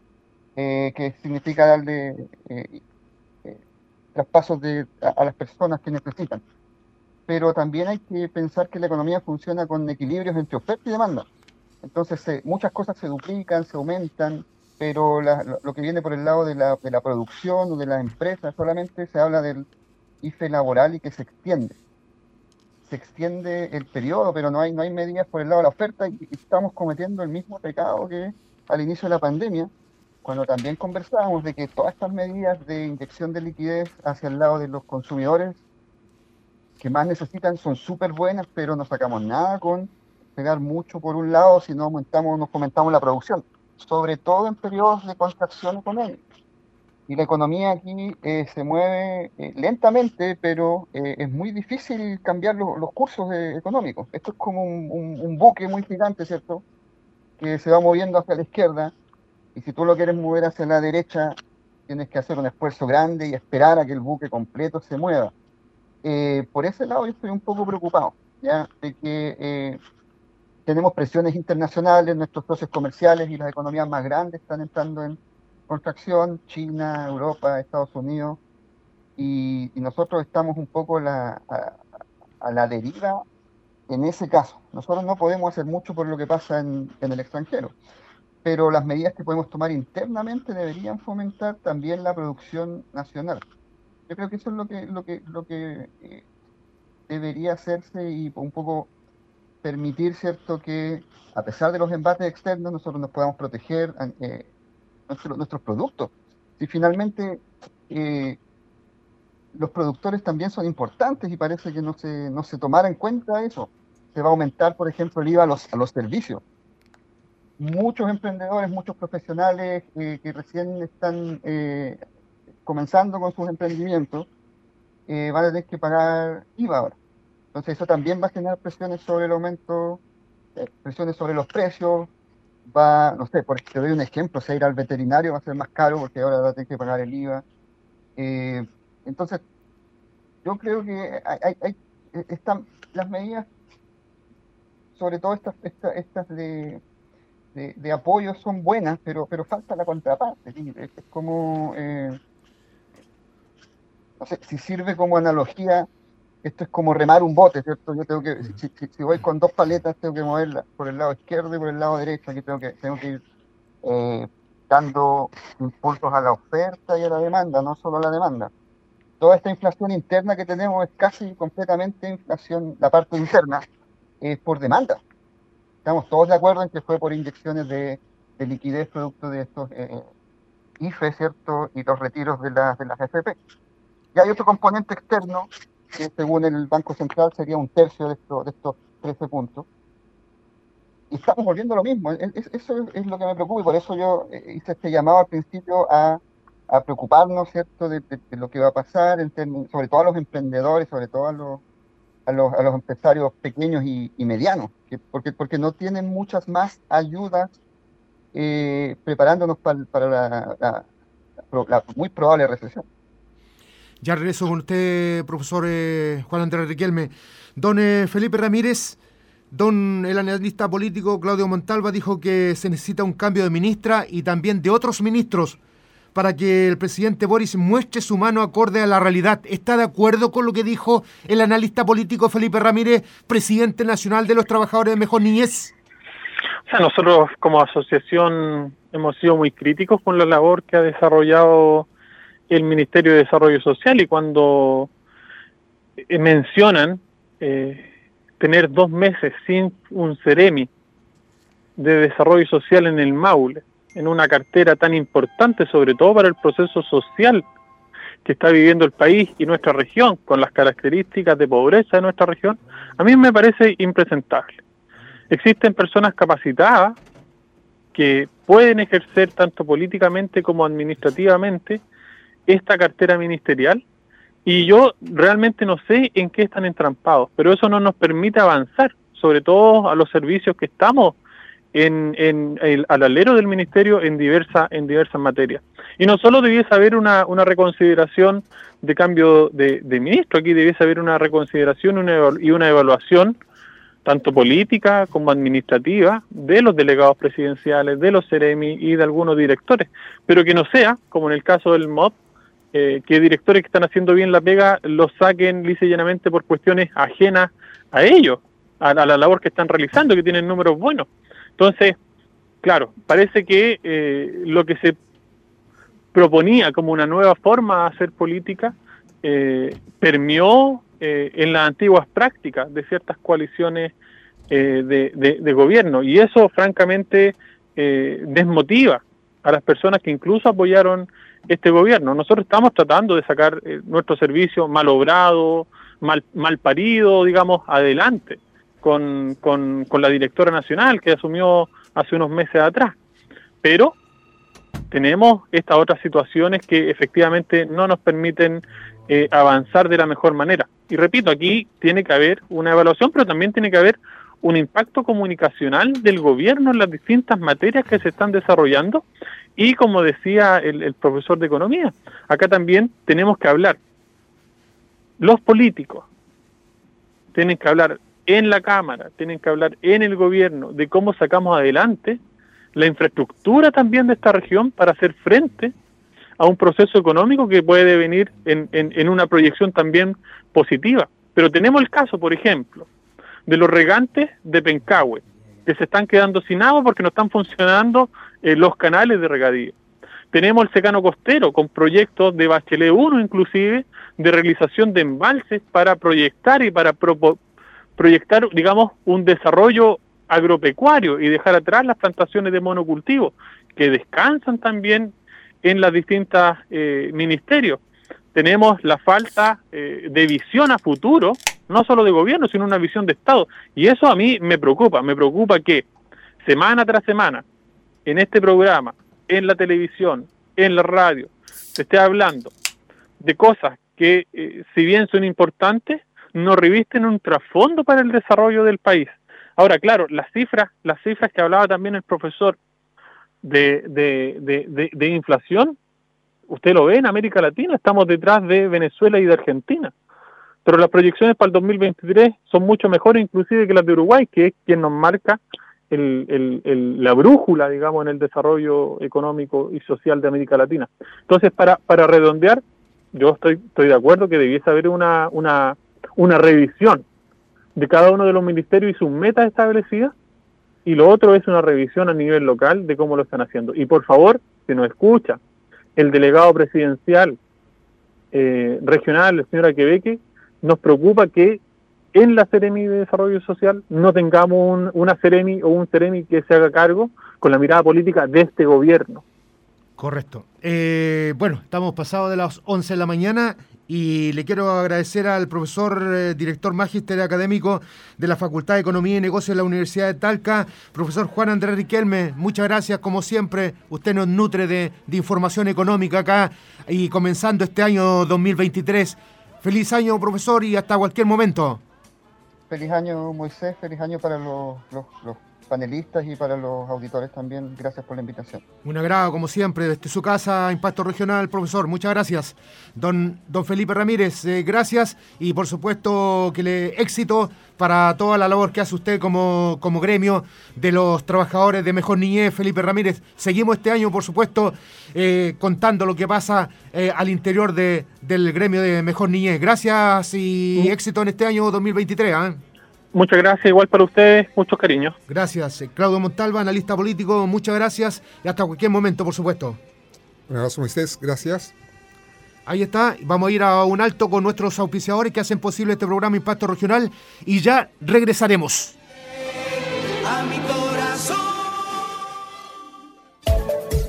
eh, que significa darle eh, eh, traspasos de, a, a las personas que necesitan. Pero también hay que pensar que la economía funciona con equilibrios entre oferta y demanda. Entonces, se- muchas cosas se duplican, se aumentan, pero la- lo, lo que viene por el lado de la, de la producción o de las empresas, solamente se habla del I F E laboral y que se extiende. Se extiende el periodo, pero no hay, no hay medidas por el lado de la oferta, y, y estamos cometiendo el mismo pecado que al inicio de la pandemia, cuando también conversábamos de que todas estas medidas de inyección de liquidez hacia el lado de los consumidores que más necesitan son súper buenas, pero no sacamos nada con pegar mucho por un lado si no aumentamos, no fomentamos la producción, sobre todo en periodos de contracción económica. Y la economía aquí eh, se mueve eh, lentamente, pero eh, es muy difícil cambiar lo- los cursos eh, económicos. Esto es como un, un- un buque muy gigante, ¿cierto? Que se va moviendo hacia la izquierda, y si tú lo quieres mover hacia la derecha, tienes que hacer un esfuerzo grande y esperar a que el buque completo se mueva. Eh, por ese lado yo estoy un poco preocupado, ¿ya? De que eh, tenemos presiones internacionales, nuestros socios comerciales y las economías más grandes están entrando en contracción, China, Europa, Estados Unidos, y, y nosotros estamos un poco la- a, a la deriva en ese caso. Nosotros no podemos hacer mucho por lo que pasa en, en el extranjero, pero las medidas que podemos tomar internamente deberían fomentar también la producción nacional. Yo creo que eso es lo que, lo que, lo que eh, debería hacerse, y un poco permitir, ¿cierto?, que a pesar de los embates externos, nosotros nos podamos proteger eh, nuestro- nuestros productos. Si finalmente eh, los productores también son importantes y parece que no se, no se tomara en cuenta eso. Se va a aumentar, por ejemplo, el I V A a los, a los servicios. Muchos emprendedores, muchos profesionales eh, que recién están eh, comenzando con sus emprendimientos eh, van a tener que pagar I V A ahora. Entonces eso también va a generar presiones sobre el aumento, eh, presiones sobre los precios. Va, no sé, por, te doy un ejemplo, si ir al veterinario va a ser más caro porque ahora va a tener que pagar el I V A. Eh, entonces, yo creo que hay, hay- hay- eh, están las medidas, sobre todo estas, estas, estas de, de, de apoyo, son buenas, pero, pero falta la contraparte. ¿Sí? Es, es como, eh, no sé, si sirve como analogía, esto es como remar un bote, ¿cierto? Yo tengo que, si, si- si voy con dos paletas, tengo que moverla por el lado izquierdo y por el lado derecho. Aquí tengo que, tengo que ir eh, dando impulsos a la oferta y a la demanda, no solo a la demanda. Toda esta inflación interna que tenemos es casi completamente inflación, la parte interna, es por demanda. Estamos todos de acuerdo en que fue por inyecciones de, de liquidez producto de estos eh, I F E, ¿cierto? Y los retiros de, las de las F P. Y hay otro componente externo que según el Banco Central sería un tercio de, esto, de estos trece puntos. Y estamos volviendo a lo mismo. Es- es- eso es, es lo que me preocupa, y por eso yo eh, hice este llamado al principio a, a preocuparnos, ¿cierto?, de, de- de lo que va a pasar, en términos- sobre todo a los emprendedores, sobre todo a los, a los, a los empresarios pequeños y, y medianos, que, porque, porque no tienen muchas más ayudas eh, preparándonos para, para la, la- la- la muy probable recesión. Ya regreso con usted, profesor eh, Juan Andrés Riquelme. Don eh, Felipe Ramírez, don el analista político Claudio Montalva dijo que se necesita un cambio de ministra y también de otros ministros para que el presidente Boris muestre su mano acorde a la realidad. ¿Está de acuerdo con lo que dijo el analista político Felipe Ramírez, presidente nacional de los trabajadores de Mejor Niñez? O sea, nosotros como asociación hemos sido muy críticos con la labor que ha desarrollado el Ministerio de Desarrollo Social, y cuando eh, mencionan eh, tener dos meses sin un Ceremi de desarrollo social en el Maule, en una cartera tan importante, sobre todo para el proceso social que está viviendo el país y nuestra región, con las características de pobreza de nuestra región, a mí me parece impresentable. Existen personas capacitadas que pueden ejercer tanto políticamente como administrativamente esta cartera ministerial, y yo realmente no sé en qué están entrampados, pero eso no nos permite avanzar, sobre todo a los servicios que estamos en, en el, al alero del ministerio en diversas en diversas materias. Y no solo debiese haber una, una reconsideración de cambio de, de ministro, aquí debiese haber una reconsideración una, y una evaluación tanto política como administrativa de los delegados presidenciales, de los Ceremi y de algunos directores, pero que no sea, como en el caso del M O B, eh, que directores que están haciendo bien la pega los saquen lisa y llanamente por cuestiones ajenas a ellos, a, a la labor que están realizando, que tienen números buenos. Entonces, claro, parece que eh, lo que se proponía como una nueva forma de hacer política eh, permeó eh, en las antiguas prácticas de ciertas coaliciones eh, de, de, de gobierno, y eso francamente eh, desmotiva a las personas que incluso apoyaron este gobierno. Nosotros estamos tratando de sacar eh, nuestro servicio mal obrado, mal, mal parido, digamos, adelante. Con, con, con la directora nacional que asumió hace unos meses atrás. Pero tenemos estas otras situaciones que efectivamente no nos permiten eh, avanzar de la mejor manera. Y repito, aquí tiene que haber una evaluación, pero también tiene que haber un impacto comunicacional del gobierno en las distintas materias que se están desarrollando. Y como decía el, el profesor de Economía, acá también tenemos que hablar. Los políticos tienen que hablar en la Cámara, tienen que hablar en el gobierno de cómo sacamos adelante la infraestructura también de esta región para hacer frente a un proceso económico que puede venir en, en, en una proyección también positiva. Pero tenemos el caso, por ejemplo, de los regantes de Pencahue, que se están quedando sin agua porque no están funcionando eh, los canales de regadío. Tenemos el secano costero con proyectos de Bachelet uno inclusive, de realización de embalses para proyectar y para proponer proyectar, digamos, un desarrollo agropecuario y dejar atrás las plantaciones de monocultivo, que descansan también en las distintas eh, ministerios. Tenemos la falta eh, de visión a futuro, no solo de gobierno, sino una visión de Estado. Y eso a mí me preocupa, me preocupa que semana tras semana, en este programa, en la televisión, en la radio, se esté hablando de cosas que, eh, si bien son importantes, no revisten un trasfondo para el desarrollo del país. Ahora, claro, las cifras, las cifras que hablaba también el profesor de, de, de, de, de inflación, usted lo ve en América Latina, estamos detrás de Venezuela y de Argentina, pero las proyecciones para el dos mil veintitrés son mucho mejores inclusive que las de Uruguay, que es quien nos marca el, el, el, la brújula, digamos, en el desarrollo económico y social de América Latina. Entonces, para, para redondear, yo estoy, estoy de acuerdo que debiese haber una, una una revisión de cada uno de los ministerios y sus metas establecidas, y lo otro es una revisión a nivel local de cómo lo están haciendo. Y por favor, si nos escucha el delegado presidencial eh, regional, el señor Aquebeque, nos preocupa que en la Ceremi de Desarrollo Social no tengamos un, una Ceremi o un Ceremi que se haga cargo con la mirada política de este gobierno. Correcto. Eh, bueno, estamos pasados de las once de la mañana y le quiero agradecer al profesor, eh, director magíster académico de la Facultad de Economía y Negocios de la Universidad de Talca, profesor Juan Andrés Riquelme. Muchas gracias, como siempre. Usted nos nutre de, de información económica acá y comenzando este año dos mil veintitrés. Feliz año, profesor, y hasta cualquier momento. Feliz año, Moisés. Feliz año para los, los, los panelistas y para los auditores también. Gracias por la invitación. Un agrado, como siempre, desde su casa, Impacto Regional, profesor. Muchas gracias. Don, don Felipe Ramírez, eh, gracias. Y por supuesto que le éxito para toda la labor que hace usted como, como gremio de los trabajadores de Mejor Niñez. Felipe Ramírez, seguimos este año, por supuesto, eh, contando lo que pasa eh, al interior de, del gremio de Mejor Niñez. Gracias y éxito en este año dos mil veintitrés. ¿eh? Muchas gracias, igual para ustedes, muchos cariños. Gracias. Claudio Montalva, analista político, muchas gracias y hasta cualquier momento, por supuesto. Un abrazo, Moisés, gracias. Ahí está, vamos a ir a un alto con nuestros auspiciadores que hacen posible este programa Impacto Regional y ya regresaremos. A mi corazón.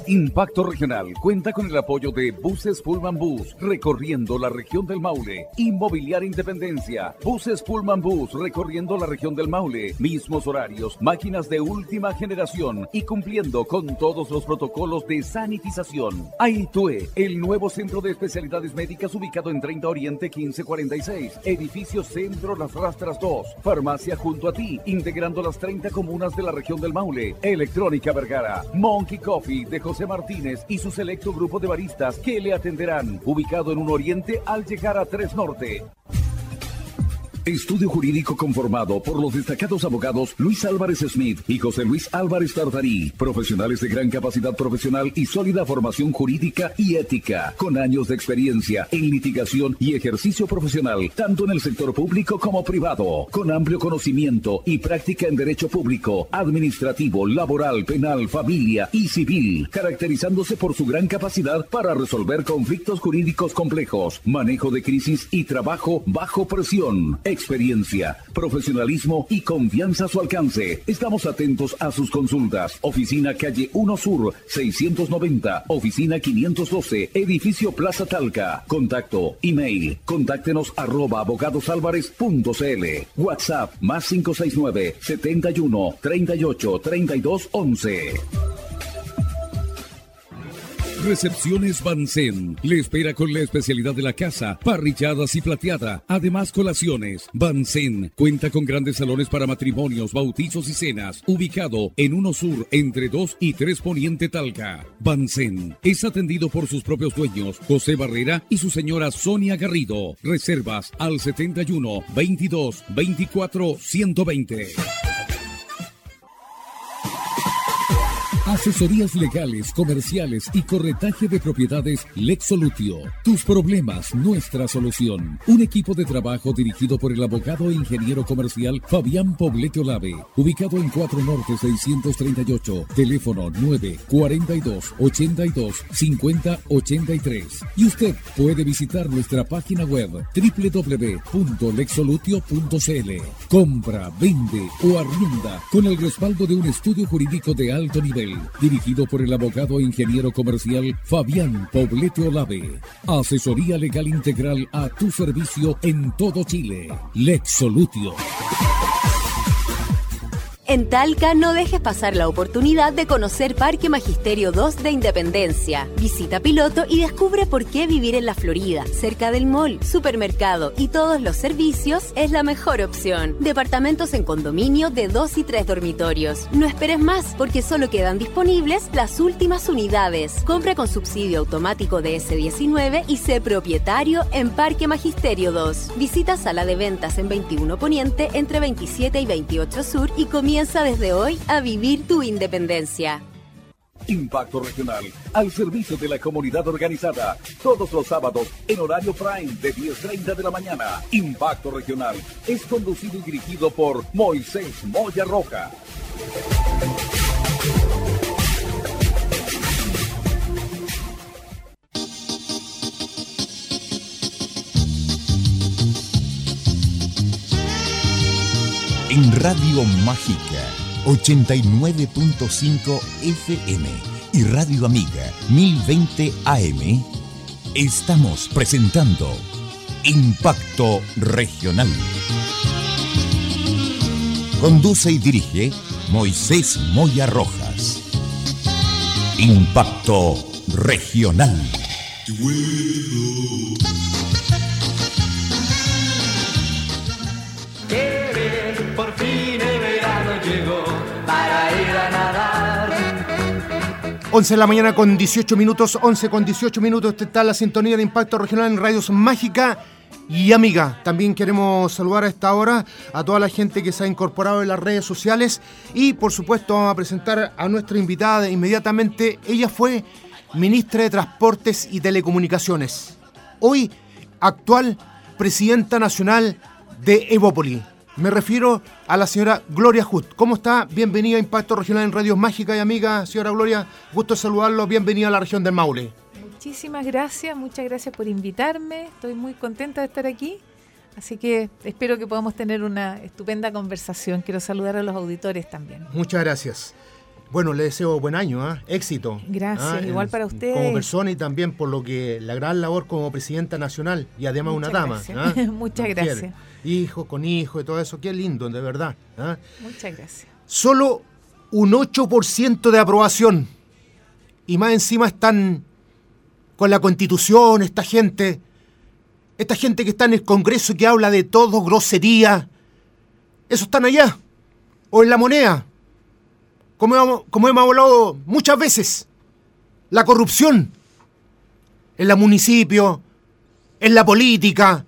Impacto Regional cuenta con el apoyo de Buses Pullman Bus, recorriendo la región del Maule. Inmobiliaria Independencia, Buses Pullman Bus, recorriendo la región del Maule. Mismos horarios, máquinas de última generación y cumpliendo con todos los protocolos de sanitización. Aitue, el nuevo centro de especialidades médicas ubicado en treinta Oriente quince cuarenta y seis. Edificio Centro Las Rastras dos. Farmacia junto a ti, integrando las treinta comunas de la región del Maule. Electrónica Vergara, Monkey Coffee de José Martínez y su selecto grupo de baristas que le atenderán, ubicado en un Oriente al llegar a Tres Norte. Estudio jurídico conformado por los destacados abogados Luis Álvarez Smith y José Luis Álvarez Tartarí, profesionales de gran capacidad profesional y sólida formación jurídica y ética, con años de experiencia en litigación y ejercicio profesional, tanto en el sector público como privado, con amplio conocimiento y práctica en derecho público, administrativo, laboral, penal, familia y civil, caracterizándose por su gran capacidad para resolver conflictos jurídicos complejos, manejo de crisis y trabajo bajo presión. Experiencia, profesionalismo y confianza a su alcance. Estamos atentos a sus consultas. Oficina Calle uno Sur, seiscientos noventa, Oficina quinientos doce, Edificio Plaza Talca. Contacto, email, contáctenos arroba abogadosalvarez punto cl. WhatsApp, más cinco seis nueve, setenta y uno, treinta y ocho, treinta y dos, once. Recepciones Bansen le espera con la especialidad de la casa, parrilladas y plateada, además colaciones. Bansen cuenta con grandes salones para matrimonios, bautizos y cenas, ubicado en uno Sur entre dos y tres Poniente Talca. Bansen es atendido por sus propios dueños, José Barrera y su señora Sonia Garrido. Reservas al setenta y uno, veintidós, veinticuatro, ciento veinte. Asesorías legales, comerciales y corretaje de propiedades Lexolutio. Tus problemas, nuestra solución. Un equipo de trabajo dirigido por el abogado e ingeniero comercial Fabián Poblete Olave, ubicado en cuatro Norte seiscientos treinta y ocho, teléfono nueve cuarenta y dos, ochenta y dos, cincuenta, ochenta y tres. Y usted puede visitar nuestra página web doble u doble u doble u punto lexolutio punto cl. Compra, vende o arrienda con el respaldo de un estudio jurídico de alto nivel, dirigido por el abogado e ingeniero comercial Fabián Poblete Olave. Asesoría legal integral a tu servicio en todo Chile. Lexolutio. En Talca no dejes pasar la oportunidad de conocer Parque Magisterio dos de Independencia. Visita piloto y descubre por qué vivir en la Florida, cerca del mall, supermercado y todos los servicios es la mejor opción. Departamentos en condominio de dos y tres dormitorios. No esperes más porque solo quedan disponibles las últimas unidades. Compra con subsidio automático de ese diecinueve y sé propietario en Parque Magisterio dos. Visita sala de ventas en veintiuno Poniente entre veintisiete y veintiocho Sur y comienza Comienza desde hoy a vivir tu independencia. Impacto Regional, al servicio de la comunidad organizada. Todos los sábados en horario prime de diez treinta de la mañana. Impacto Regional es conducido y dirigido por Moisés Moya Roja. En Radio Mágica ochenta y nueve punto cinco F M y Radio Amiga mil veinte A M estamos presentando Impacto Regional. Conduce y dirige Moisés Moya Rojas. Impacto Regional. Por fin el verano llegó para ir a nadar. once de la mañana con dieciocho minutos, once con dieciocho minutos, esta está la sintonía de Impacto Regional en Radios Mágica y Amiga. También queremos saludar a esta hora a toda la gente que se ha incorporado en las redes sociales y por supuesto vamos a presentar a nuestra invitada de inmediatamente. Ella fue ministra de Transportes y Telecomunicaciones, hoy actual presidenta nacional de Evópoli. Me refiero a la señora Gloria Hut. ¿Cómo está? Bienvenida a Impacto Regional en Radios Mágica y Amiga. Señora Gloria, gusto saludarlo. Bienvenida a la región del Maule. Muchísimas gracias, muchas gracias por invitarme. Estoy muy contenta de estar aquí. Así que espero que podamos tener una estupenda conversación. Quiero saludar a los auditores también. Muchas gracias. Bueno, le deseo buen año, ¿eh? Éxito. Gracias, ¿eh? igual para ustedes. Como persona y también por lo que la gran labor como presidenta nacional y además Muchas una dama. gracias. ¿eh? Muchas Mujer, gracias. Hijo con hijo y todo eso, qué lindo, de verdad. ¿eh? Muchas gracias. Solo un ocho por ciento de aprobación. Y más encima están con la Constitución, esta gente, esta gente que está en el Congreso y que habla de todo, grosería. Eso están allá, o en La Moneda. Como hemos, como hemos hablado muchas veces, la corrupción en la municipio, en la política,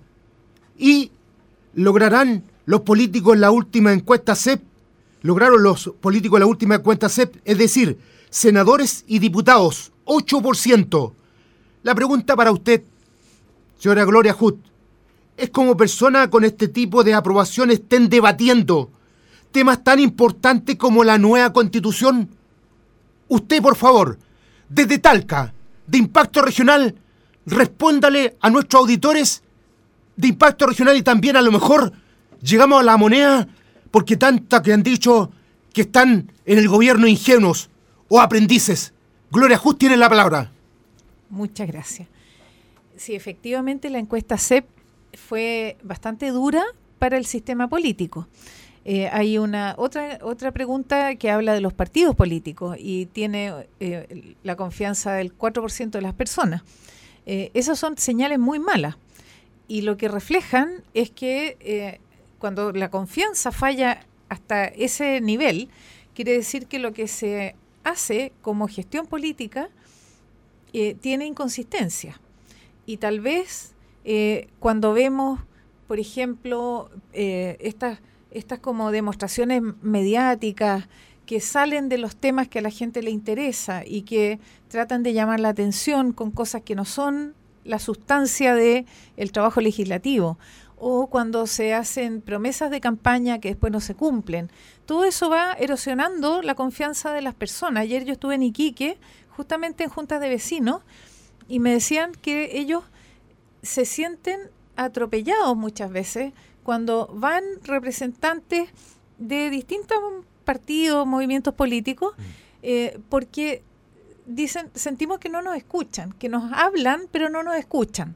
y lograrán los políticos en la última encuesta C E P, lograron los políticos en la última encuesta C E P, es decir, senadores y diputados, ocho por ciento. La pregunta para usted, señora Gloria Huth, es como personas con este tipo de aprobación estén debatiendo temas tan importantes como la nueva Constitución. Usted, por favor, desde Talca, de Impacto Regional, respóndale a nuestros auditores de Impacto Regional y también a lo mejor llegamos a La Moneda porque tanta que han dicho que están en el gobierno ingenuos o aprendices. Gloria Huth tiene la palabra. Muchas gracias. Sí, efectivamente la encuesta C E P fue bastante dura para el sistema político. Eh, hay una otra otra pregunta que habla de los partidos políticos y tiene eh, la confianza del cuatro por ciento de las personas. Eh, esas son señales muy malas y lo que reflejan es que eh, cuando la confianza falla hasta ese nivel, quiere decir que lo que se hace como gestión política eh, tiene inconsistencia. Y tal vez eh, cuando vemos, por ejemplo, eh, estas estas como demostraciones mediáticas que salen de los temas que a la gente le interesa y que tratan de llamar la atención con cosas que no son la sustancia del trabajo legislativo, o cuando se hacen promesas de campaña que después no se cumplen. Todo eso va erosionando la confianza de las personas. Ayer yo estuve en Iquique, justamente en juntas de vecinos, y me decían que ellos se sienten atropellados muchas veces cuando van representantes de distintos partidos, movimientos políticos, eh, porque dicen, sentimos que no nos escuchan, que nos hablan pero no nos escuchan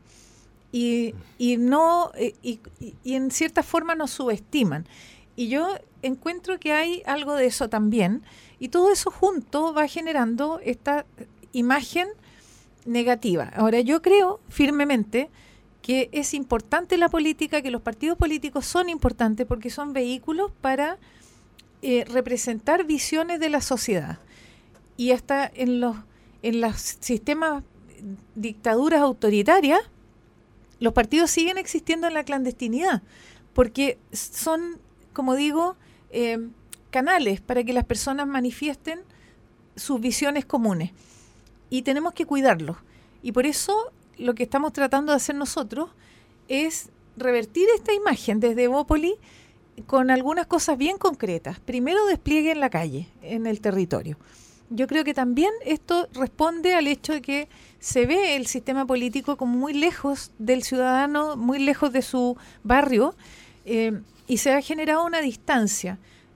y, y no eh, y, y en cierta forma nos subestiman. Y yo encuentro que hay algo de eso también, y todo eso junto va generando esta imagen negativa. Ahora, yo creo firmemente que es importante la política, que los partidos políticos son importantes porque son vehículos para eh, representar visiones de la sociedad. Y hasta en los en los sistemas, dictaduras autoritarias, los partidos siguen existiendo en la clandestinidad, porque son, como digo, eh, canales para que las personas manifiesten sus visiones comunes. Y tenemos que cuidarlos. Y por eso lo que estamos tratando de hacer nosotros es revertir esta imagen desde Evópoli con algunas cosas bien concretas. Primero, despliegue en la calle, en el territorio. Yo creo que también esto responde al hecho de que se ve el sistema político como muy lejos del ciudadano, muy lejos de su barrio, eh, y se ha generado una distancia.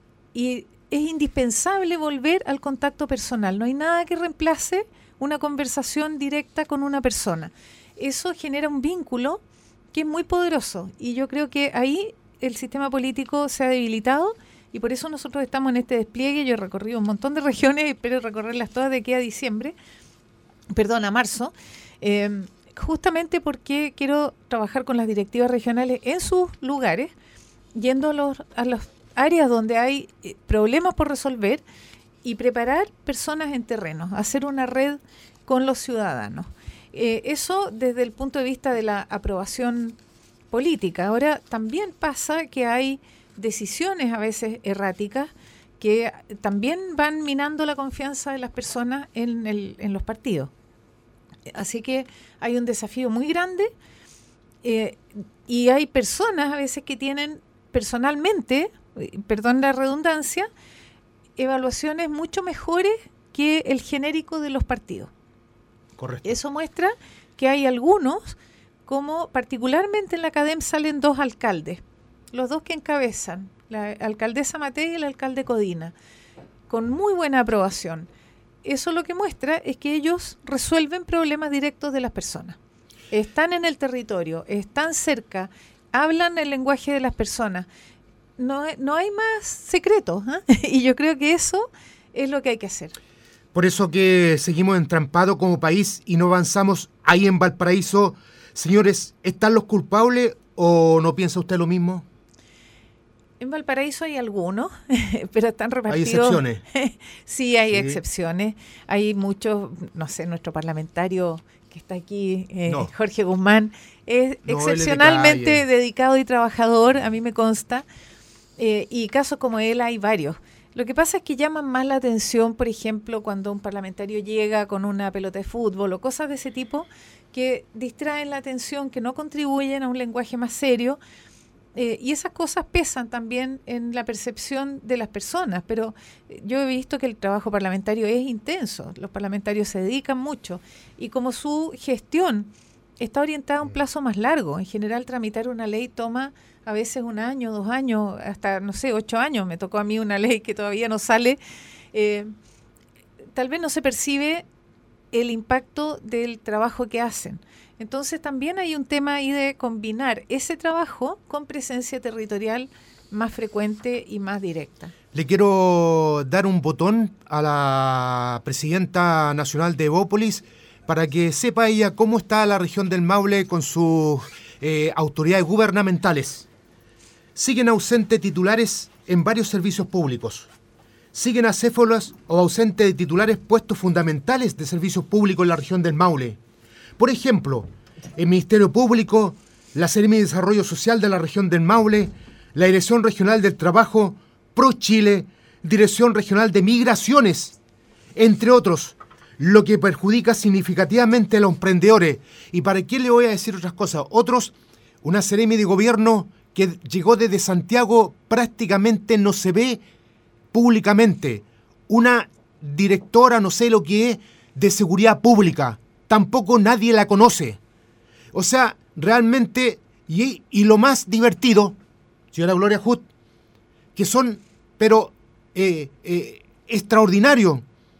Y es indispensable volver al contacto personal. No hay nada que reemplace una conversación directa con una persona. Eso genera un vínculo que es muy poderoso, y yo creo que ahí el sistema político se ha debilitado, y por eso nosotros estamos en este despliegue. Yo he recorrido un montón de regiones, espero recorrerlas todas de aquí a diciembre, perdón, a marzo, eh, justamente porque quiero trabajar con las directivas regionales en sus lugares, yendo a los, a las áreas donde hay problemas por resolver y preparar personas en terreno, hacer una red con los ciudadanos. Eh, eso desde el punto de vista de la aprobación política. Ahora también pasa que hay decisiones a veces erráticas que también van minando la confianza de las personas en, el, en los partidos. Así que hay un desafío muy grande, eh, y hay personas a veces que tienen personalmente, perdón la redundancia, evaluaciones mucho mejores que el genérico de los partidos. Correcto. Eso muestra que hay algunos, como particularmente en la CADEM salen dos alcaldes, los dos que encabezan, la alcaldesa Matei y el alcalde Codina, con muy buena aprobación. Eso lo que muestra es que ellos resuelven problemas directos de las personas. Están en el territorio, están cerca, hablan el lenguaje de las personas. No, no hay más secretos, ¿eh? Y yo creo que eso es lo que hay que hacer. Por eso que seguimos entrampados como país y no avanzamos ahí en Valparaíso. Señores, ¿están los culpables o no piensa usted lo mismo? En Valparaíso hay algunos, pero están repartidos. ¿Hay excepciones? Sí, hay sí. excepciones. Hay muchos, no sé, nuestro parlamentario que está aquí, eh, no. Jorge Guzmán, es no, excepcionalmente es de dedicado y trabajador, a mí me consta, eh, y casos como él hay varios. Lo que pasa es que llaman más la atención, por ejemplo, cuando un parlamentario llega con una pelota de fútbol o cosas de ese tipo que distraen la atención, que no contribuyen a un lenguaje más serio. Eh, y esas cosas pesan también en la percepción de las personas, pero yo he visto que el trabajo parlamentario es intenso, los parlamentarios se dedican mucho y como su gestión está orientada a un plazo más largo, en general tramitar una ley toma a veces un año, dos años, hasta no sé, ocho años, me tocó a mí una ley que todavía no sale, eh, tal vez no se percibe el impacto del trabajo que hacen. Entonces también hay un tema ahí de combinar ese trabajo con presencia territorial más frecuente y más directa. Le quiero dar un botón a la presidenta nacional de Evópolis para que sepa ella cómo está la región del Maule con sus eh, autoridades gubernamentales. Siguen ausentes titulares en varios servicios públicos. Siguen acéfalos o ausentes de titulares puestos fundamentales de servicios públicos en la región del Maule. Por ejemplo, el Ministerio Público, la Seremi de Desarrollo Social de la región del Maule, la Dirección Regional del Trabajo, ProChile, Dirección Regional de Migraciones, entre otros, lo que perjudica significativamente a los emprendedores. ¿Y para qué le voy a decir otras cosas? Otros, una Seremi de Gobierno que llegó desde Santiago, prácticamente no se ve públicamente. Una directora, no sé lo que es, de seguridad pública. Tampoco nadie la conoce. O sea, realmente, y, y lo más divertido, señora Gloria Huth, que son, pero, eh, eh, extraordinarios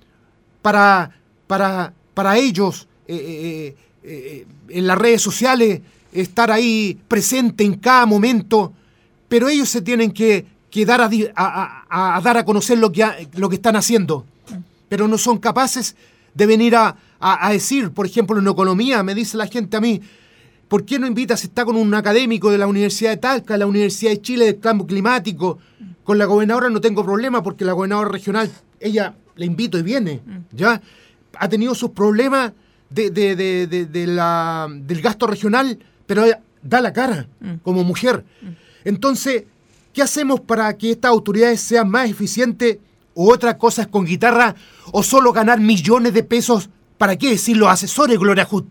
para, para, para ellos, eh, eh, eh, en las redes sociales, estar ahí presente en cada momento, pero ellos se tienen que, que dar a, a, a dar a conocer lo que, lo que están haciendo, pero no son capaces de venir a A, a decir, por ejemplo, en economía, me dice la gente a mí, ¿por qué no invitas si está con un académico de la Universidad de Talca, la Universidad de Chile del cambio climático? Con la gobernadora no tengo problema porque la gobernadora regional, ella le invito y viene, ¿ya? Ha tenido sus problemas de, de, de, de, de la, del gasto regional, pero ella da la cara como mujer. Entonces, ¿qué hacemos para que estas autoridades sean más eficientes o otras cosas con guitarra o solo ganar millones de pesos? ¿Para qué decir los asesores, Gloria Huth?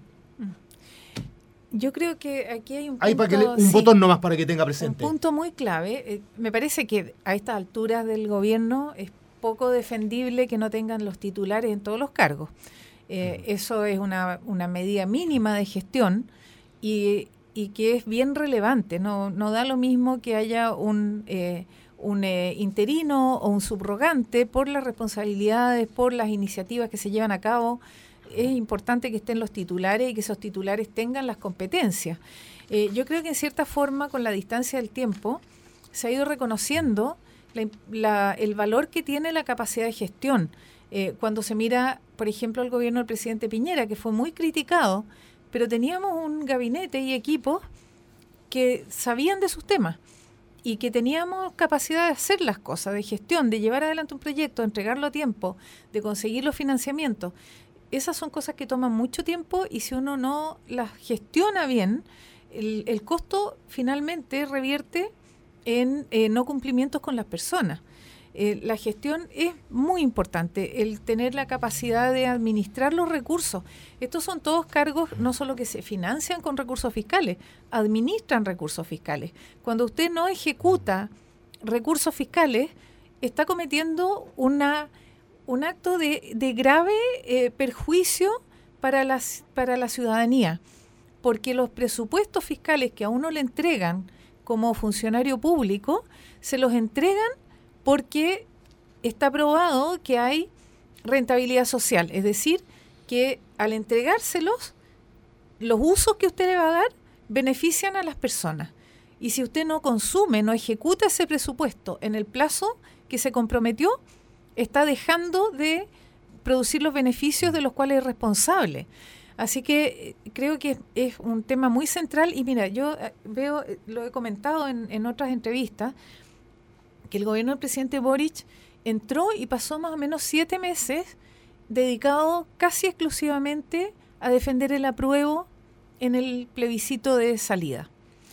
Yo creo que aquí hay un punto... Hay para que le, un sí, botón nomás para que tenga presente. Un punto muy clave. Eh, me parece que a estas alturas del gobierno es poco defendible que no tengan los titulares en todos los cargos. Eh, mm. Eso es una, una medida mínima de gestión y, y que es bien relevante. No, no da lo mismo que haya un... Eh, un eh, interino o un subrogante por las responsabilidades, por las iniciativas que se llevan a cabo. Es importante que estén los titulares y que esos titulares tengan las competencias. Eh, yo creo que en cierta forma, con la distancia del tiempo, se ha ido reconociendo la, la, el valor que tiene la capacidad de gestión. Eh, cuando se mira, por ejemplo, el gobierno del presidente Piñera, que fue muy criticado, pero teníamos un gabinete y equipos que sabían de sus temas y que teníamos capacidad de hacer las cosas, de gestión, de llevar adelante un proyecto, de entregarlo a tiempo, de conseguir los financiamientos. Esas son cosas que toman mucho tiempo y si uno no las gestiona bien, el, el costo finalmente revierte en eh, no cumplimientos con las personas. Eh, la gestión es muy importante, el tener la capacidad de administrar los recursos. Estos son todos cargos no solo que se financian con recursos fiscales, administran recursos fiscales. Cuando usted no ejecuta recursos fiscales, está cometiendo una, un acto de, de grave eh, perjuicio para, las, para la ciudadanía, porque los presupuestos fiscales que a uno le entregan como funcionario público, se los entregan porque está probado que hay rentabilidad social, es decir, que al entregárselos, los usos que usted le va a dar benefician a las personas. Y si usted no consume, no ejecuta ese presupuesto en el plazo que se comprometió, está dejando de producir los beneficios de los cuales es responsable. Así que creo que es un tema muy central. Y mira, yo veo, lo he comentado en, en otras entrevistas, que el gobierno del presidente Boric entró y pasó más o menos siete meses dedicado casi exclusivamente a defender el apruebo en el plebiscito de salida.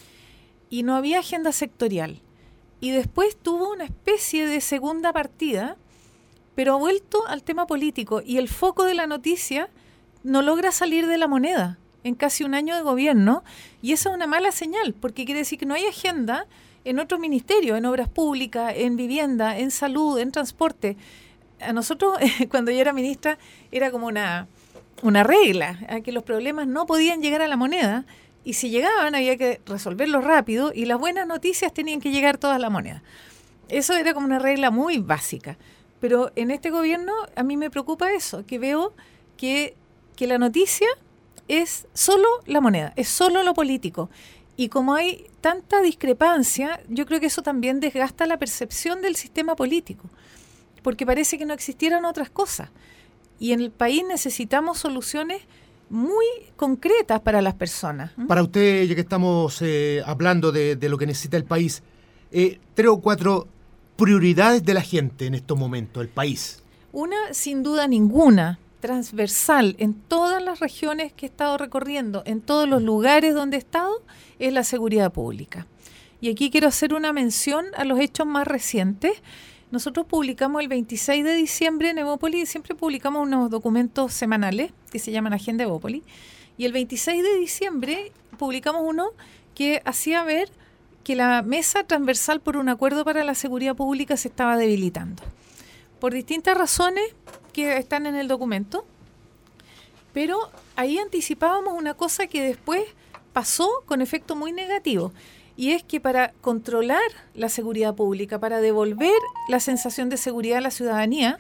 Y no había agenda sectorial. Y después tuvo una especie de segunda partida, pero ha vuelto al tema político. Y el foco de la noticia no logra salir de la moneda en casi un año de gobierno. Y esa es una mala señal, porque quiere decir que no hay agenda en otros ministerios, en obras públicas, en vivienda, en salud, en transporte. A nosotros, cuando yo era ministra, era como una, una regla, a que los problemas no podían llegar a la moneda, y si llegaban había que resolverlos rápido, y las buenas noticias tenían que llegar todas a la moneda. Eso era como una regla muy básica. Pero en este gobierno a mí me preocupa eso, que veo que, que la noticia es solo la moneda, es solo lo político. Y como hay tanta discrepancia, yo creo que eso también desgasta la percepción del sistema político, porque parece que no existieran otras cosas. Y en el país necesitamos soluciones muy concretas para las personas. ¿Mm? Para usted, ya que estamos eh, hablando de, de lo que necesita el país, eh, tres o cuatro prioridades de la gente en estos momentos, el país. Una, sin duda ninguna, transversal en todas las regiones que he estado recorriendo, en todos los lugares donde he estado, es la seguridad pública. Y aquí quiero hacer una mención a los hechos más recientes. Nosotros publicamos el veintiséis de diciembre en Evópolis, siempre publicamos unos documentos semanales que se llaman Agenda Evópolis, y el veintiséis de diciembre publicamos uno que hacía ver que la mesa transversal por un acuerdo para la seguridad pública se estaba debilitando, por distintas razones que están en el documento, pero ahí anticipábamos una cosa que después pasó con efecto muy negativo. Y es que para controlar la seguridad pública, para devolver la sensación de seguridad a la ciudadanía,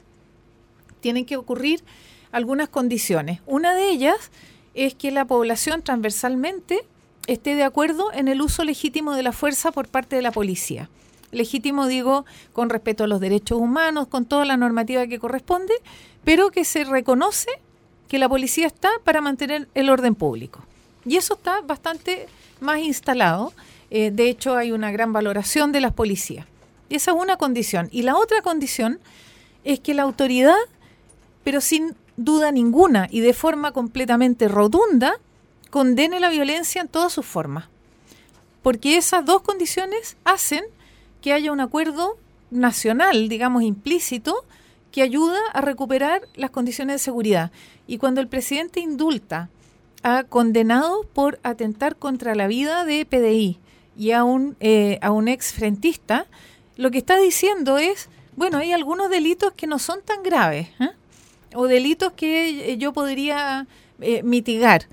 tienen que ocurrir algunas condiciones. Una de ellas es que la población transversalmente esté de acuerdo en el uso legítimo de la fuerza por parte de la policía. Legítimo, digo, con respeto a los derechos humanos, con toda la normativa que corresponde, pero que se reconoce que la policía está para mantener el orden público. Y eso está bastante más instalado. Eh, de hecho, hay una gran valoración de las policías. Y esa es una condición. Y la otra condición es que la autoridad, pero sin duda ninguna y de forma completamente rotunda, condene la violencia en todas sus formas. Porque esas dos condiciones hacen que haya un acuerdo nacional, digamos, implícito, que ayuda a recuperar las condiciones de seguridad. Y cuando el presidente indulta a condenados por atentar contra la vida de P D I, y a un, eh, a un ex frentista, lo que está diciendo es, bueno, hay algunos delitos que no son tan graves, ¿eh? o delitos que eh, yo podría eh, mitigar.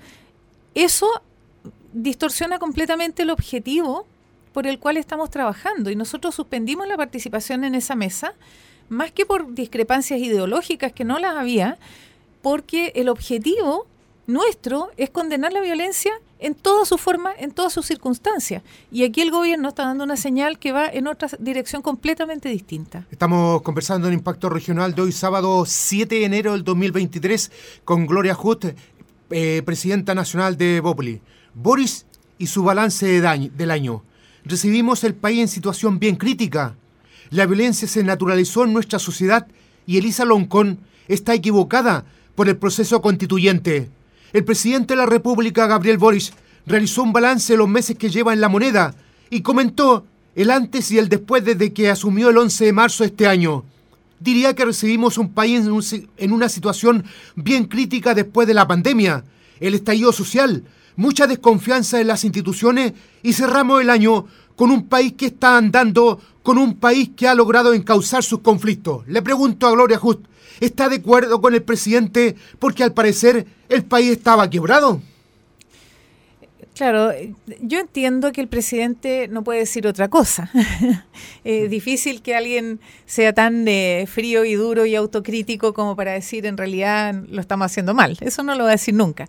Eso distorsiona completamente el objetivo por el cual estamos trabajando, y nosotros suspendimos la participación en esa mesa, más que por discrepancias ideológicas, que no las había, porque el objetivo nuestro es condenar la violencia en toda su forma, en todas sus circunstancias. Y aquí el gobierno está dando una señal que va en otra dirección completamente distinta. Estamos conversando en Impacto Regional de hoy, sábado siete de enero del dos mil veintitrés, con Gloria Huth, eh, presidenta nacional de Evópolis. Boris y su balance de daño, del año. Recibimos el país en situación bien crítica. La violencia se naturalizó en nuestra sociedad y Elisa Loncón está equivocada por el proceso constituyente. El presidente de la República, Gabriel Boric, realizó un balance de los meses que lleva en la moneda y comentó el antes y el después desde que asumió el once de marzo de este año. Diría que recibimos un país en, un, en una situación bien crítica después de la pandemia, el estallido social, mucha desconfianza en las instituciones y cerramos el año con un país que está andando, con un país que ha logrado encauzar sus conflictos. Le pregunto a Gloria Huth, ¿está de acuerdo con el presidente porque al parecer el país estaba quebrado? Claro, yo entiendo que el presidente no puede decir otra cosa. Es difícil que alguien sea tan eh, frío y duro y autocrítico como para decir en realidad lo estamos haciendo mal. Eso no lo va a decir nunca.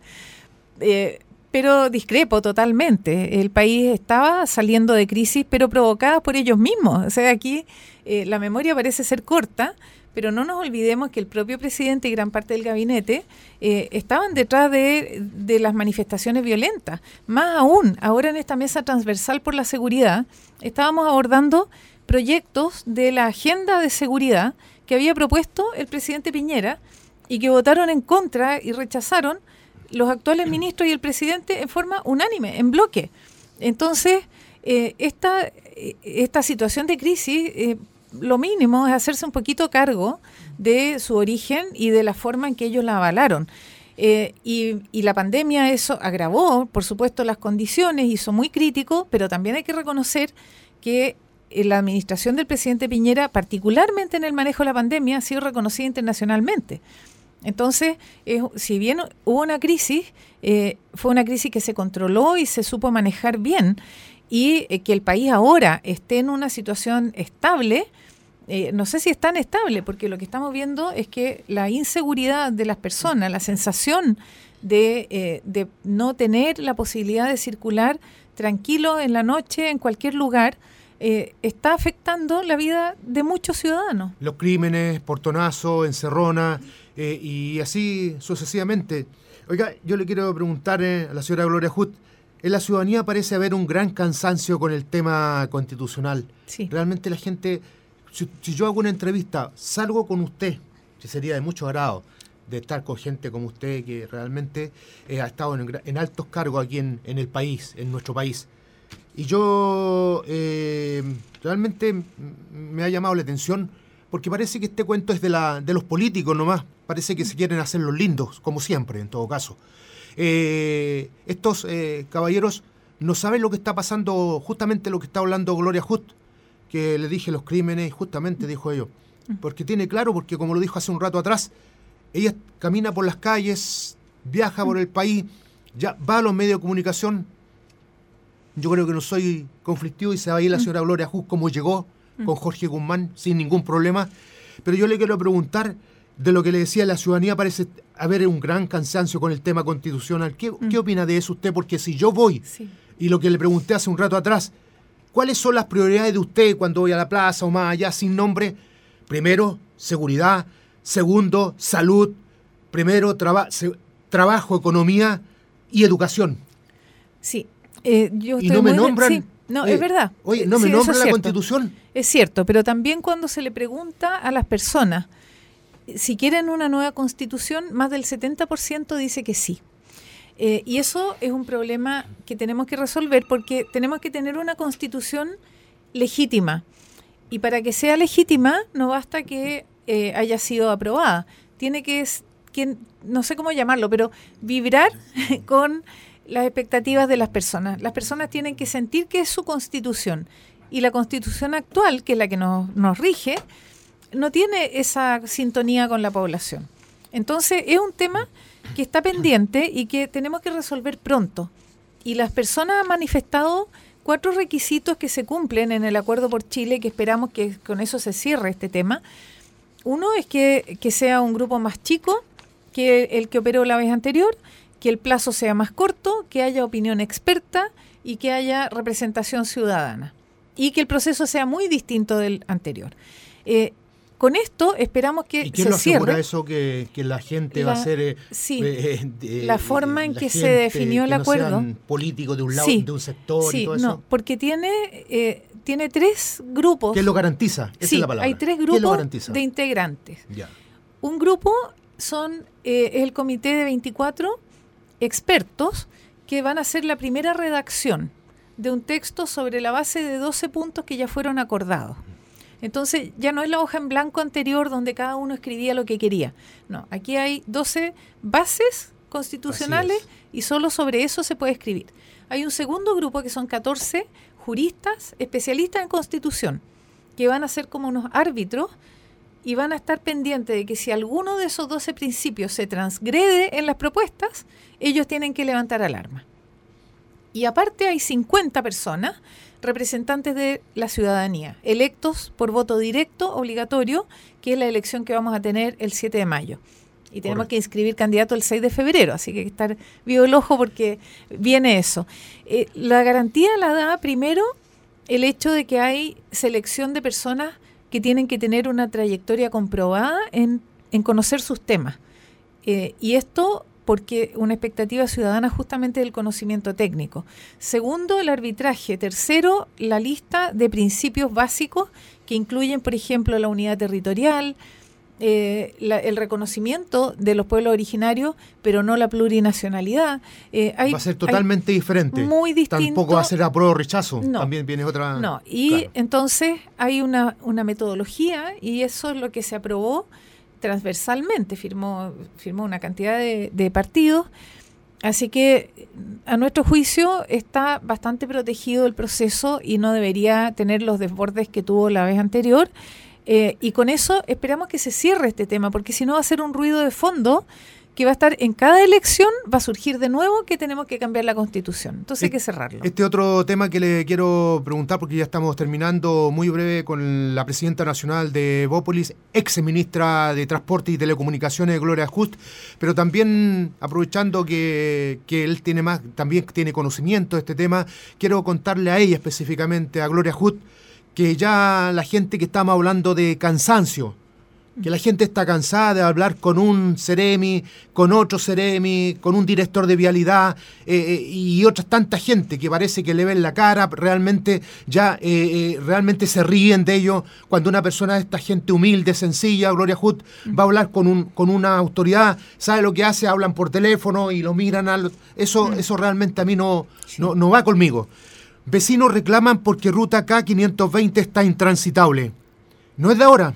Eh, pero discrepo totalmente. El país estaba saliendo de crisis, pero provocadas por ellos mismos. O sea, aquí eh, la memoria parece ser corta, pero no nos olvidemos que el propio presidente y gran parte del gabinete eh, estaban detrás de, de las manifestaciones violentas. Más aún, ahora en esta mesa transversal por la seguridad, estábamos abordando proyectos de la agenda de seguridad que había propuesto el presidente Piñera y que votaron en contra y rechazaron los actuales ministros y el presidente en forma unánime, en bloque. Entonces, eh, esta, esta situación de crisis... Eh, lo mínimo es hacerse un poquito cargo de su origen y de la forma en que ellos la avalaron. Eh, y, y la pandemia eso agravó, por supuesto, las condiciones, hizo muy crítico, pero también hay que reconocer que la administración del presidente Piñera, particularmente en el manejo de la pandemia, ha sido reconocida internacionalmente. Entonces, eh, si bien hubo una crisis, eh, fue una crisis que se controló y se supo manejar bien, y eh, que el país ahora esté en una situación estable, eh, no sé si es tan estable, porque lo que estamos viendo es que la inseguridad de las personas, la sensación de, eh, de no tener la posibilidad de circular tranquilo en la noche, en cualquier lugar, eh, está afectando la vida de muchos ciudadanos. Los crímenes, portonazo, encerrona, eh, y así sucesivamente. Oiga, yo le quiero preguntar eh, a la señora Gloria Huth, en la ciudadanía parece haber un gran cansancio con el tema constitucional. Sí. Realmente la gente, si, si yo hago una entrevista, salgo con usted, que sería de mucho agrado de estar con gente como usted, que realmente eh, ha estado en, en altos cargos aquí en, en el país, en nuestro país. Y yo eh, realmente me ha llamado la atención, porque parece que este cuento es de, la, de los políticos nomás. Parece que se quieren hacer los lindos, como siempre, en todo caso. Eh, estos eh, caballeros no saben lo que está pasando, justamente lo que está hablando Gloria Huth, que le dije los crímenes, justamente dijo ello, porque tiene claro, porque como lo dijo hace un rato atrás, ella camina por las calles, viaja por el país, ya va a los medios de comunicación. Yo creo que no soy conflictivo y se va a ir la señora Gloria Huth como llegó con Jorge Guzmán sin ningún problema, pero yo le quiero preguntar de lo que le decía, la ciudadanía parece haber un gran cansancio con el tema constitucional. ¿Qué, mm. ¿qué opina de eso usted? Porque si yo voy, sí. y lo que le pregunté hace un rato atrás, ¿cuáles son las prioridades de usted cuando voy a la plaza o más allá sin nombre? Primero, seguridad. Segundo, salud. Primero, traba, se, trabajo, economía y educación. Sí. Eh, yo y no me nombran... Sí. No, eh, es verdad. Oye, no me sí, nombran es la cierto. Constitución. Es cierto, pero también cuando se le pregunta a las personas si quieren una nueva Constitución, más del setenta por ciento dice que sí. Eh, y eso es un problema que tenemos que resolver porque tenemos que tener una Constitución legítima. Y para que sea legítima no basta que eh, haya sido aprobada. Tiene que, que, no sé cómo llamarlo, pero vibrar con las expectativas de las personas. Las personas tienen que sentir que es su Constitución. Y la Constitución actual, que es la que nos, nos rige, no tiene esa sintonía con la población. Entonces es un tema que está pendiente y que tenemos que resolver pronto. Y las personas han manifestado cuatro requisitos que se cumplen en el Acuerdo por Chile, que esperamos que con eso se cierre este tema. Uno es que, que sea un grupo más chico que el que operó la vez anterior, que el plazo sea más corto, que haya opinión experta y que haya representación ciudadana. Y que el proceso sea muy distinto del anterior. Eh, Con esto esperamos que se cierre. ¿Y quién lo asegura eso que, que la gente la, va a ser... Eh, sí, eh, de, la forma en que se gente, definió el que no acuerdo. Sean políticos de un lado, sí, de un sector sí, y todo no, eso. porque tiene, eh, tiene tres grupos. ¿Qué lo garantiza? Esa sí, es la palabra. hay tres grupos de integrantes. Ya. Un grupo son eh, es el comité de veinticuatro expertos que van a hacer la primera redacción de un texto sobre la base de doce puntos que ya fueron acordados. Entonces ya no es la hoja en blanco anterior donde cada uno escribía lo que quería. No, aquí hay doce bases constitucionales y solo sobre eso se puede escribir. Hay un segundo grupo que son catorce juristas especialistas en Constitución que van a ser como unos árbitros y van a estar pendientes de que si alguno de esos doce principios se transgrede en las propuestas, ellos tienen que levantar alarma. Y aparte hay cincuenta personas, representantes de la ciudadanía, electos por voto directo obligatorio, que es la elección que vamos a tener el siete de mayo. Y tenemos Correcto. que inscribir candidato el seis de febrero, así que hay que estar vivo el ojo porque viene eso. Eh, la garantía la da primero el hecho de que hay selección de personas que tienen que tener una trayectoria comprobada en, en conocer sus temas. Eh, y esto porque una expectativa ciudadana justamente del conocimiento técnico. Segundo, el arbitraje. Tercero, la lista de principios básicos que incluyen, por ejemplo, la unidad territorial, eh, la, el reconocimiento de los pueblos originarios, pero no la plurinacionalidad. Eh, hay, va a ser totalmente diferente. Muy distinto. Tampoco va a ser apruebo o rechazo. No, También viene otra... No, y claro. entonces hay una, una metodología y eso es lo que se aprobó transversalmente, firmó, firmó una cantidad de, de partidos, así que a nuestro juicio está bastante protegido el proceso y no debería tener los desbordes que tuvo la vez anterior, eh, y con eso esperamos que se cierre este tema, porque si no va a ser un ruido de fondo que va a estar en cada elección, va a surgir de nuevo que tenemos que cambiar la Constitución. Entonces hay que cerrarlo. Este otro tema que le quiero preguntar, porque ya estamos terminando muy breve con la presidenta nacional de Bópolis, ex ministra de Transporte y Telecomunicaciones, Gloria Just, pero también aprovechando que, que él tiene más, también tiene conocimiento de este tema, quiero contarle a ella específicamente, a Gloria Just, que ya la gente que estamos hablando de cansancio, que la gente está cansada de hablar con un Ceremi, con otro Ceremi, con un director de vialidad eh, eh, y otras tanta gente que parece que le ven la cara, realmente ya eh, eh, realmente se ríen de ello. Cuando una persona de esta gente humilde, sencilla, Gloria Just, va a hablar con un con una autoridad, sabe lo que hace, hablan por teléfono y lo miran, a lo, eso, eso realmente a mí no, sí. no, no va conmigo. Vecinos reclaman porque Ruta K quinientos veinte está intransitable. No es de ahora.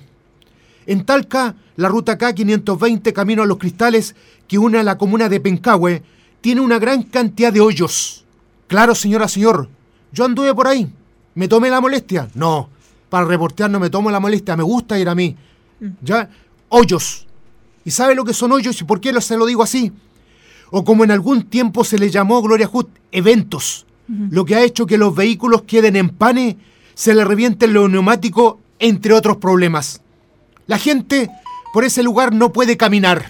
En Talca, la Ruta K quinientos veinte, camino a Los Cristales, que une a la comuna de Pencahue, tiene una gran cantidad de hoyos. Claro, señora, señor, yo anduve por ahí. ¿Me tomé la molestia? No, para reportear no me tomo la molestia, me gusta ir a mí. Ya, hoyos. ¿Y sabe lo que son hoyos y por qué se lo digo así? O como en algún tiempo se le llamó, Gloria Just, eventos. Uh-huh. Lo que ha hecho que los vehículos queden en pane, se le revienten los neumáticos, entre otros problemas. La gente por ese lugar no puede caminar.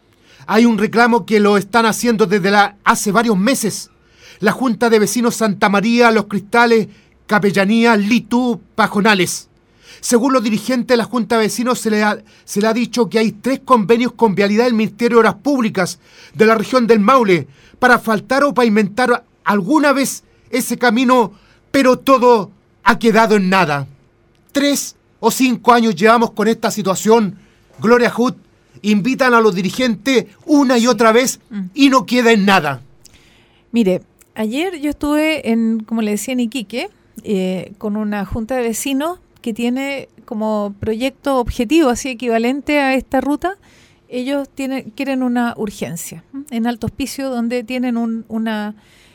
Hay un reclamo que lo están haciendo desde la, hace varios meses. La Junta de Vecinos Santa María, Los Cristales, Capellanía, Litú, Pajonales. Según los dirigentes de la Junta de Vecinos, se le, ha, se le ha dicho que hay tres convenios con Vialidad del Ministerio de Obras Públicas de la región del Maule para asfaltar o pavimentar alguna vez ese camino, pero todo ha quedado en nada. Tres o cinco años llevamos con esta situación. Gloria Just, invitan a los dirigentes una y otra vez y no queda en nada. Mire, ayer yo estuve en, como le decía, en Iquique, eh, con una junta de vecinos que tiene como proyecto objetivo, así equivalente a esta ruta. Ellos tienen, quieren una urgencia en Alto Hospicio, donde tienen un, una,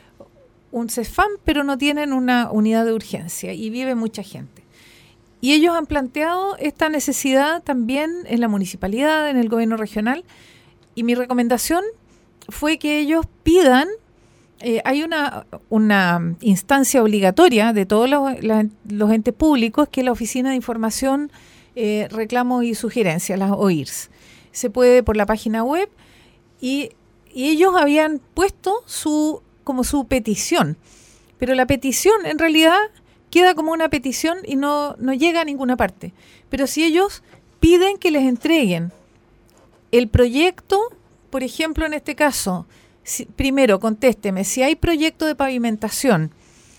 un CESFAM, pero no tienen una unidad de urgencia y vive mucha gente. Y ellos han planteado esta necesidad también en la municipalidad, en el gobierno regional, y mi recomendación fue que ellos pidan, eh, hay una, una instancia obligatoria de todos los, la, los entes públicos, que es la Oficina de Información, eh, Reclamos y Sugerencias, las O I R S. Se puede por la página web, y, y ellos habían puesto su como su petición, pero la petición en realidad queda como una petición y no, no llega a ninguna parte. Pero si ellos piden que les entreguen el proyecto, por ejemplo, en este caso, si, primero contésteme, si hay proyecto de pavimentación,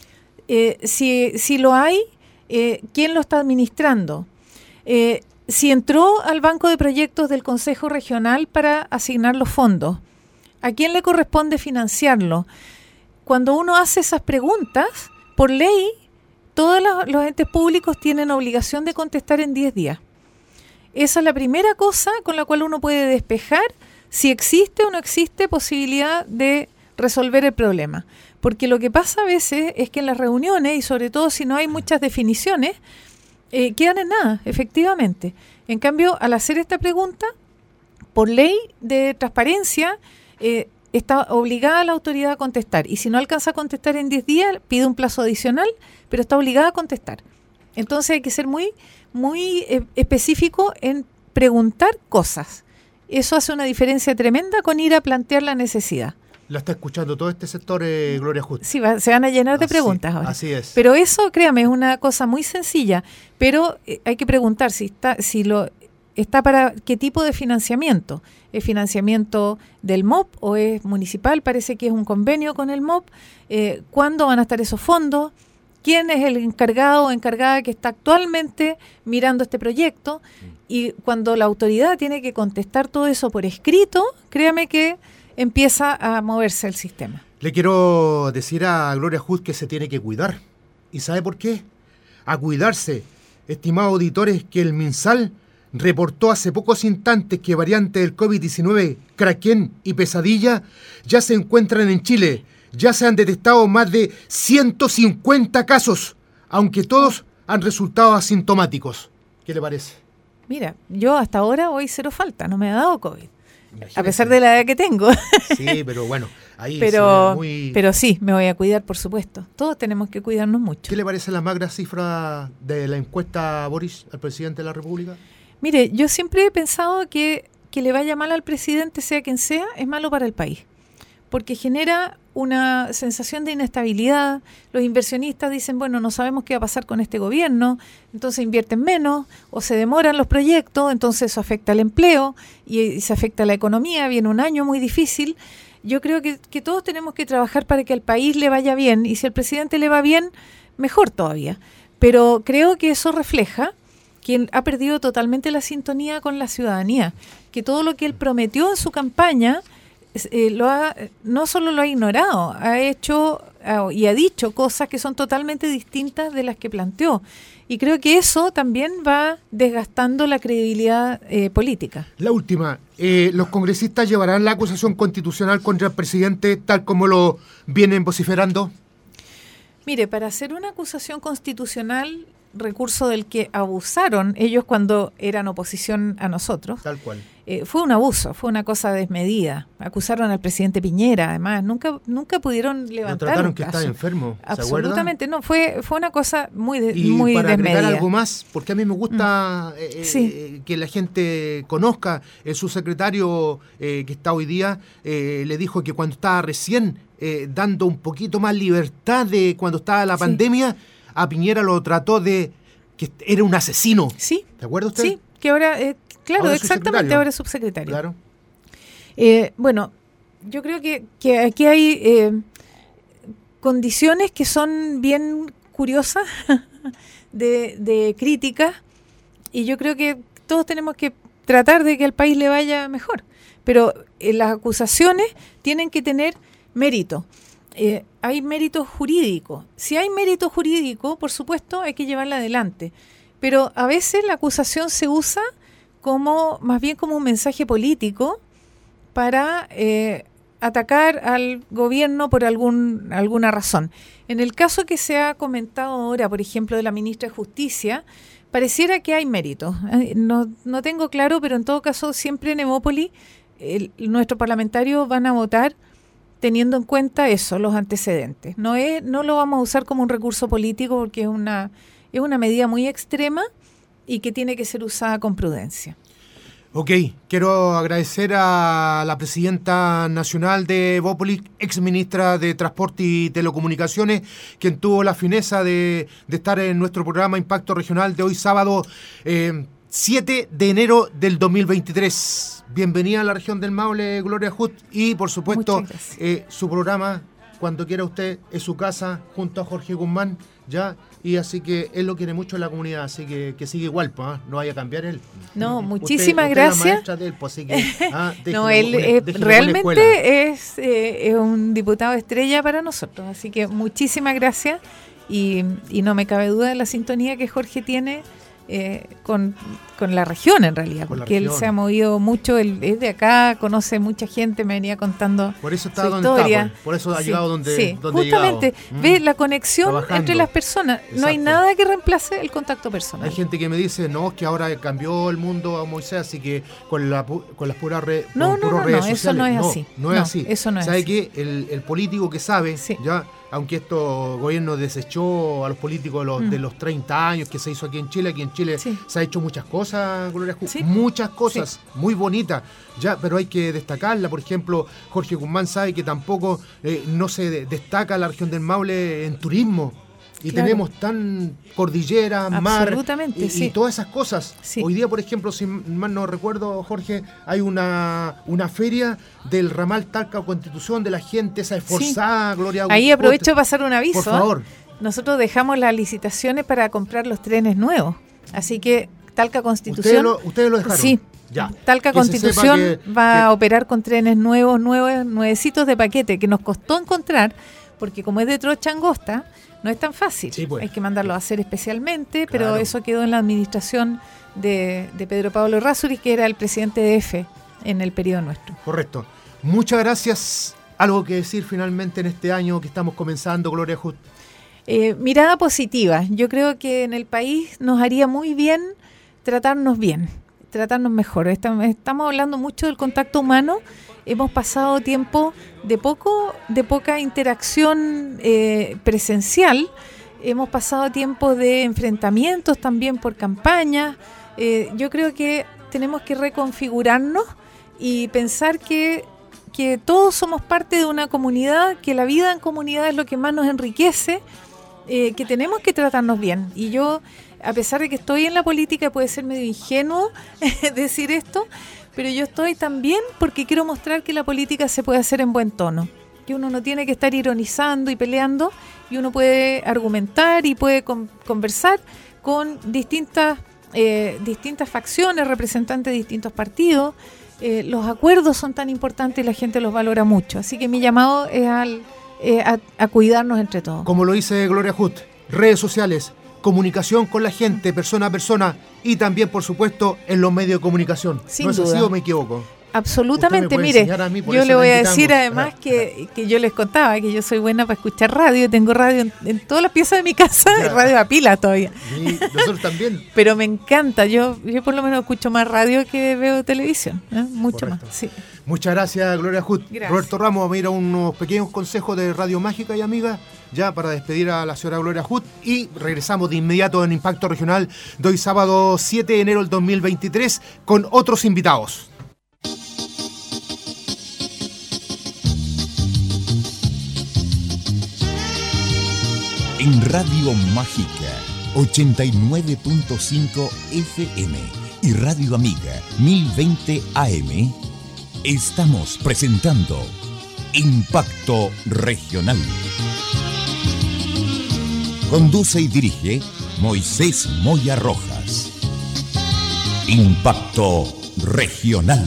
eh, si, si lo hay, eh, ¿quién lo está administrando? Eh, si entró al banco de proyectos del Consejo Regional para asignar los fondos, ¿a quién le corresponde financiarlo? Cuando uno hace esas preguntas, por ley, todos los, los entes públicos tienen obligación de contestar en diez días. Esa es la primera cosa con la cual uno puede despejar si existe o no existe posibilidad de resolver el problema. Porque lo que pasa a veces es que en las reuniones, y sobre todo si no hay muchas definiciones, eh, quedan en nada, efectivamente. En cambio, al hacer esta pregunta, por ley de transparencia, eh, está obligada la autoridad a contestar. Y si no alcanza a contestar en diez días, pide un plazo adicional, pero está obligada a contestar. Entonces hay que ser muy, muy eh, específico en preguntar cosas. Eso hace una diferencia tremenda con ir a plantear la necesidad. La está escuchando todo este sector, eh, Gloria Hood. Sí, va, se van a llenar de así, preguntas ahora. Así es. Pero eso, créame, es una cosa muy sencilla. Pero eh, hay que preguntar si está, si lo está para qué tipo de financiamiento. ¿Es financiamiento del M O P o es municipal? Parece que es un convenio con el M O P. Eh, ¿Cuándo van a estar esos fondos? ¿Quién es el encargado o encargada que está actualmente mirando este proyecto? Y cuando la autoridad tiene que contestar todo eso por escrito, créame que empieza a moverse el sistema. Le quiero decir a Gloria Hood que se tiene que cuidar. ¿Y sabe por qué? A cuidarse. Estimados auditores, que el MinSal reportó hace pocos instantes que variantes del COVID diecinueve, Kraken y Pesadilla ya se encuentran en Chile. Ya se han detectado más de ciento cincuenta casos, aunque todos han resultado asintomáticos. ¿Qué le parece? Mira, yo hasta ahora voy cero falta, no me ha dado COVID. Imagínese. A pesar de la edad que tengo. Sí, pero bueno, ahí pero, se ve muy... pero sí, me voy a cuidar, por supuesto. Todos tenemos que cuidarnos mucho. ¿Qué le parece la magra cifra de la encuesta Boris al presidente de la República? Mire, yo siempre he pensado que que le vaya mal al presidente, sea quien sea, es malo para el país. Porque genera una sensación de inestabilidad. Los inversionistas dicen, bueno, no sabemos qué va a pasar con este gobierno, entonces invierten menos o se demoran los proyectos, entonces eso afecta al empleo y, y se afecta a la economía, viene un año muy difícil. Yo creo que, que todos tenemos que trabajar para que al país le vaya bien y si al presidente le va bien, mejor todavía. Pero creo que eso refleja que ha perdido totalmente la sintonía con la ciudadanía, que todo lo que él prometió en su campaña Eh, lo ha, no solo lo ha ignorado, ha hecho uh, y ha dicho cosas que son totalmente distintas de las que planteó. Y creo que eso también va desgastando la credibilidad eh, política. La última, eh, ¿los congresistas llevarán la acusación constitucional contra el presidente tal como lo vienen vociferando? Mire, para hacer una acusación constitucional, recurso del que abusaron ellos cuando eran oposición a nosotros. Tal cual. Eh, fue un abuso, fue una cosa desmedida. Acusaron al presidente Piñera, además, nunca nunca pudieron levantar Lo trataron un que caso. estaba enfermo, ¿se Absolutamente, acuerdan? no, fue fue una cosa muy de, y muy para desmedida. agregar algo más, porque a mí me gusta mm. eh, sí. eh, que la gente conozca, el subsecretario eh, que está hoy día eh, le dijo que cuando estaba recién eh, dando un poquito más libertad de cuando estaba la sí. pandemia, a Piñera lo trató de que era un asesino. Sí. ¿Te acuerdas usted? Sí, que ahora, eh, claro, ahora exactamente, ahora es subsecretario. Claro. Eh, bueno, yo creo que, que aquí hay eh, condiciones que son bien curiosas de, de crítica y yo creo que todos tenemos que tratar de que al país le vaya mejor, pero eh, las acusaciones tienen que tener mérito. Eh, hay mérito jurídico. Si hay mérito jurídico, por supuesto, hay que llevarla adelante. Pero a veces la acusación se usa como más bien como un mensaje político para eh, atacar al gobierno por algún, alguna razón. En el caso que se ha comentado ahora, por ejemplo, de la ministra de Justicia, pareciera que hay mérito. No, no tengo claro, pero en todo caso siempre en Hemópolis el, nuestros parlamentarios van a votar teniendo en cuenta eso, los antecedentes. No es, no lo vamos a usar como un recurso político porque es una, es una medida muy extrema y que tiene que ser usada con prudencia. Ok, quiero agradecer a la presidenta nacional de Hemópolis, ex ministra de Transporte y Telecomunicaciones, quien tuvo la fineza de, de estar en nuestro programa Impacto Regional de hoy sábado eh, siete de enero del dos mil veintitrés. Bienvenida a la región del Maule, Gloria Hood, y por supuesto eh, su programa, cuando quiera usted, es su casa, junto a Jorge Guzmán, ya, y así que él lo quiere mucho en la comunidad, así que que sigue igual, pues, ¿eh? No vaya a cambiar él. No, usted, muchísimas usted gracias. Es la maestra de él, pues, así que, ah, no, él eh, realmente es, eh, es un diputado estrella para nosotros, así que muchísimas gracias y, y no me cabe duda de la sintonía que Jorge tiene eh, con, con la región en realidad, Con la porque él región. se ha movido mucho, él es de acá, conoce mucha gente, me venía contando Por eso está su donde historia. está, pues. Por eso ha Sí, llegado donde, sí, donde justamente, ha llegado. ve Mm. la conexión Trabajando. entre las personas, no hay Exacto. nada que reemplace el contacto personal. Hay gente que me dice, no, que ahora cambió el mundo a Moisés, así que con, la, pu- con las puras re- No, con no, puras no, redes no, eso sociales. no es así. No, es No, así. eso no es ¿Sabe así. qué? El, el político que sabe, ya, aunque estos gobiernos desechó a los políticos de los, Mm. de los treinta años que se hizo aquí en Chile, aquí en Chile se ha hecho muchas cosas, Gloria Ju- Sí. muchas cosas muy bonitas, ya, pero hay que destacarla. Por ejemplo, Jorge Guzmán sabe que tampoco eh, no se de- destaca la región del Maule en turismo. Y Claro. tenemos tan cordillera, mar Absolutamente, y, y sí. todas esas cosas. Hoy día, por ejemplo, si mal no recuerdo, Jorge, hay una, una feria del ramal Talca Constitución de la gente esa esforzada, Gloria. Ahí Gu- aprovecho de pasar un aviso. Por favor. ¿eh? Nosotros dejamos las licitaciones para comprar los trenes nuevos. Así que Talca Constitución. ¿Ustedes lo, ustedes lo dejaron? Sí. Ya. Talca Que se sepa Constitución que- va que- a operar con trenes nuevos, nuevos, nuevecitos de paquete, que nos costó encontrar, porque como es de trocha angosta, no es tan fácil. pues. Hay que mandarlo a hacer especialmente, pero Claro. eso quedó en la administración de, de Pedro Pablo Errázuriz, que era el presidente de E F E en el periodo nuestro. Correcto. Muchas gracias. Algo que decir finalmente en este año que estamos comenzando, Gloria Just. Eh, mirada positiva. Yo creo que en el país nos haría muy bien tratarnos bien, tratarnos mejor. Estamos, estamos hablando mucho del contacto humano. Hemos pasado tiempo de poco, de poca interacción eh, presencial. Hemos pasado tiempo de enfrentamientos también por campañas. Eh, yo creo que tenemos que reconfigurarnos y pensar que que todos somos parte de una comunidad, que la vida en comunidad es lo que más nos enriquece, eh, que tenemos que tratarnos bien. Y yo, a pesar de que estoy en la política, puede ser medio ingenuo decir esto, pero yo estoy también porque quiero mostrar que la política se puede hacer en buen tono, que uno no tiene que estar ironizando y peleando, y uno puede argumentar y puede con, conversar con distintas, eh, distintas facciones, representantes de distintos partidos. Eh, los acuerdos son tan importantes y la gente los valora mucho. Así que mi llamado es al, eh, a, a cuidarnos entre todos. Como lo dice Gloria Just, redes sociales, comunicación con la gente, persona a persona, y también, por supuesto, en los medios de comunicación. Sin ¿No es duda. así o me equivoco? Absolutamente, Usted me puede mire, enseñar a mí, por yo eso le la voy a invitamos. decir además que, que yo les contaba que yo soy buena para escuchar radio, tengo radio en, en todas las piezas de mi casa, Ya. radio a pila todavía. Y nosotros también. Pero me encanta, yo yo por lo menos escucho más radio que veo televisión, ¿eh? Mucho Correcto. más. Sí. Muchas gracias, Gloria Just. Gracias. Roberto Ramos, vamos a ir a unos pequeños consejos de Radio Mágica y Amiga, ya para despedir a la señora Gloria Just, y regresamos de inmediato en Impacto Regional de hoy sábado siete de enero del dos mil veintitrés con otros invitados. En Radio Mágica ochenta y nueve punto cinco F M y Radio Amiga mil veinte A M estamos presentando Impacto Regional. Conduce y dirige Moisés Moya Rojas. Impacto Regional.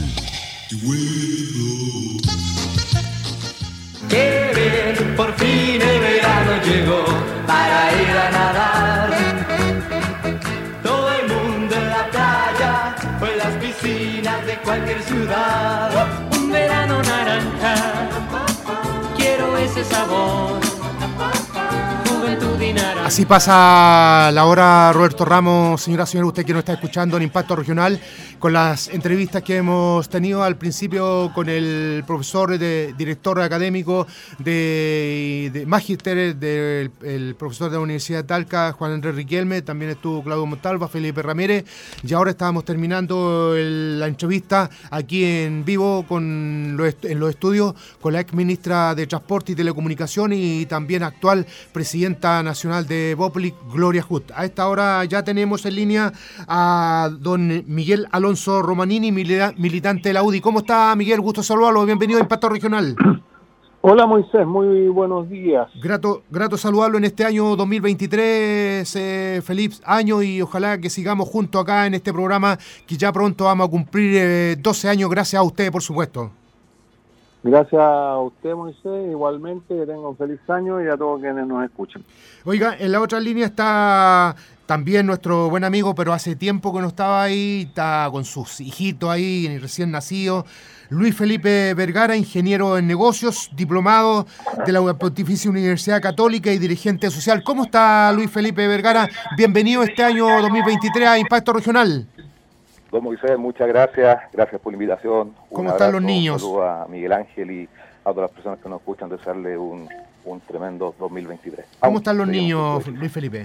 Qué bien, por fin el verano llegó para ir a nadar. Todo el mundo en la playa o en las piscinas de cualquier ciudad. Un verano naranja, quiero ese sabor. Juventud y naranja. Así pasa la hora, Roberto Ramos, señora, señor, usted que nos está escuchando en Impacto Regional, con las entrevistas que hemos tenido al principio con el profesor, de, director académico de, de Magíster, del el profesor de la Universidad de Talca, Juan Andrés Riquelme, también estuvo Claudio Montalva, Felipe Ramírez, y ahora estábamos terminando el, la entrevista aquí en vivo con los, en los estudios con la ex ministra de Transporte y Telecomunicación y también actual presidenta nacional de Bopli, Gloria Just. A esta hora ya tenemos en línea a don Miguel Alonso Romanini, milita- militante de la U D I. ¿Cómo está, Miguel? Gusto saludarlo. Bienvenido a Impacto Regional. Hola, Moisés. Muy buenos días. Grato, grato saludarlo en este año dos mil veintitrés. Eh, feliz año y ojalá que sigamos juntos acá en este programa que ya pronto vamos a cumplir eh, doce años gracias a usted, por supuesto. Gracias a usted, Moisés, igualmente, que tenga un feliz año y a todos quienes nos escuchan. Oiga, en la otra línea está también nuestro buen amigo, pero hace tiempo que no estaba ahí, está con sus hijitos ahí, recién nacidos, Luis Felipe Vergara, ingeniero en negocios, diplomado de la Pontificia Universidad Católica y dirigente social. ¿Cómo está Luis Felipe Vergara? Bienvenido este año dos mil veintitrés a Impacto Regional. Don Moisés, muchas gracias, gracias por la invitación. ¿Cómo un están abrazo, los niños? Un saludo a Miguel Ángel y a todas las personas que nos escuchan, desearle un, un tremendo dos mil veintitrés. ¿Cómo Aún están los niños, Luis Felipe?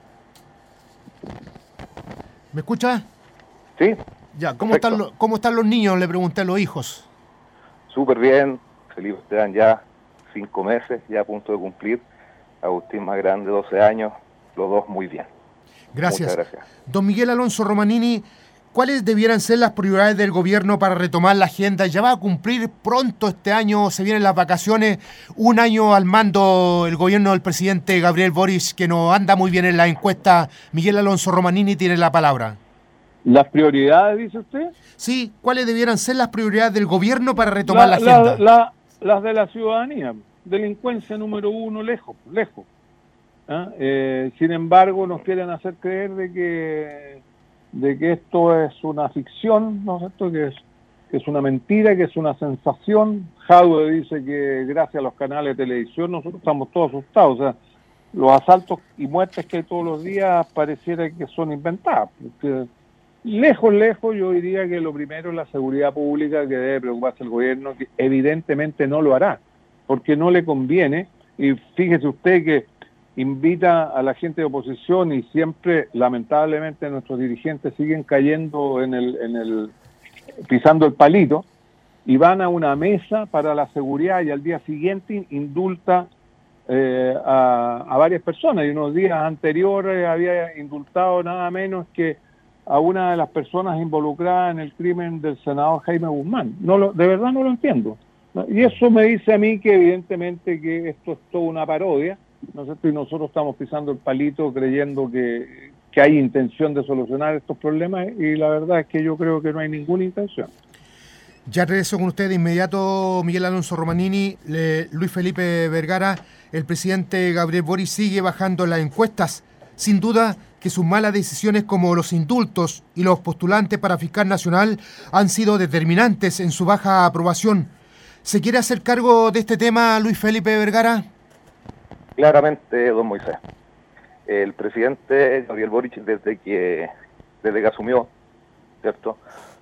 ¿Me escucha? Sí. Ya, ¿cómo están, lo, ¿cómo están los niños? Le pregunté a los hijos. Súper bien, Felipe Esteban ya cinco meses, ya a punto de cumplir. Agustín más grande, doce años, los dos muy bien. Gracias. Muchas gracias. Don Miguel Alonso Romanini, ¿cuáles debieran ser las prioridades del gobierno para retomar la agenda? Ya va a cumplir pronto este año, se vienen las vacaciones, un año al mando el gobierno del presidente Gabriel Boric, que no anda muy bien en la encuesta. Miguel Alonso Romanini tiene la palabra. ¿Las prioridades, dice usted? Sí, ¿cuáles debieran ser las prioridades del gobierno para retomar la, la agenda? La, la, las de la ciudadanía. Delincuencia número uno, lejos, lejos. ¿Ah? Eh, sin embargo, nos quieren hacer creer de que, de que esto es una ficción, ¿no es cierto? Que es, que es una mentira, que es una sensación. Jadwe dice que gracias a los canales de televisión nosotros estamos todos asustados. O sea, los asaltos y muertes que hay todos los días pareciera que son inventadas. Porque, Lejos, lejos, yo diría que lo primero es la seguridad pública, que debe preocuparse el gobierno, que evidentemente no lo hará, porque no le conviene, y fíjese usted que invita a la gente de oposición y siempre, lamentablemente, nuestros dirigentes siguen cayendo en el, en el, pisando el palito, y van a una mesa para la seguridad y al día siguiente indulta eh, a, a varias personas, y unos días anteriores había indultado nada menos que a una de las personas involucradas en el crimen del senador Jaime Guzmán. No lo, de verdad no lo entiendo. Y eso me dice a mí que evidentemente que esto es toda una parodia, ¿no es cierto? Y nosotros estamos pisando el palito creyendo que, que hay intención de solucionar estos problemas, y la verdad es que yo creo que no hay ninguna intención. Ya regreso con usted de inmediato, Miguel Alonso Romanini. Le, Luis Felipe Vergara, el presidente Gabriel Boric sigue bajando las encuestas. Sin duda que sus malas decisiones como los indultos y los postulantes para fiscal nacional han sido determinantes en su baja aprobación. ¿Se quiere hacer cargo de este tema, Luis Felipe Vergara? Claramente, don Moisés. El presidente Gabriel Boric, desde que desde que asumió, ¿cierto?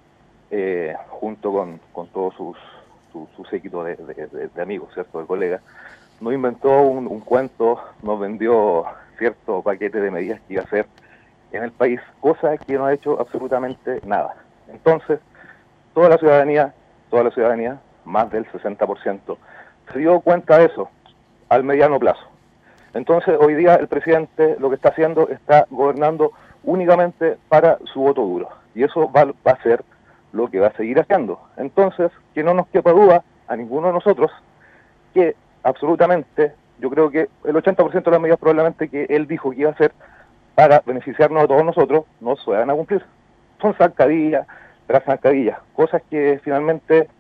Eh, junto con, con todos sus, su, su séquito de, de, de, de amigos, ¿cierto? De colegas, nos inventó un, un cuento, nos vendió cierto paquete de medidas que iba a hacer en el país, cosa que no ha hecho absolutamente nada. Entonces, toda la ciudadanía, toda la ciudadanía, más del sesenta por ciento, se dio cuenta de eso al mediano plazo. Entonces, hoy día el presidente lo que está haciendo, está gobernando únicamente para su voto duro, y eso va, va a ser lo que va a seguir haciendo. Entonces, que no nos quepa duda a ninguno de nosotros que absolutamente, yo creo que el ochenta por ciento de las medidas probablemente que él dijo que iba a hacer para beneficiarnos a todos nosotros no se van a cumplir. Son zancadillas tras zancadillas, cosas que finalmente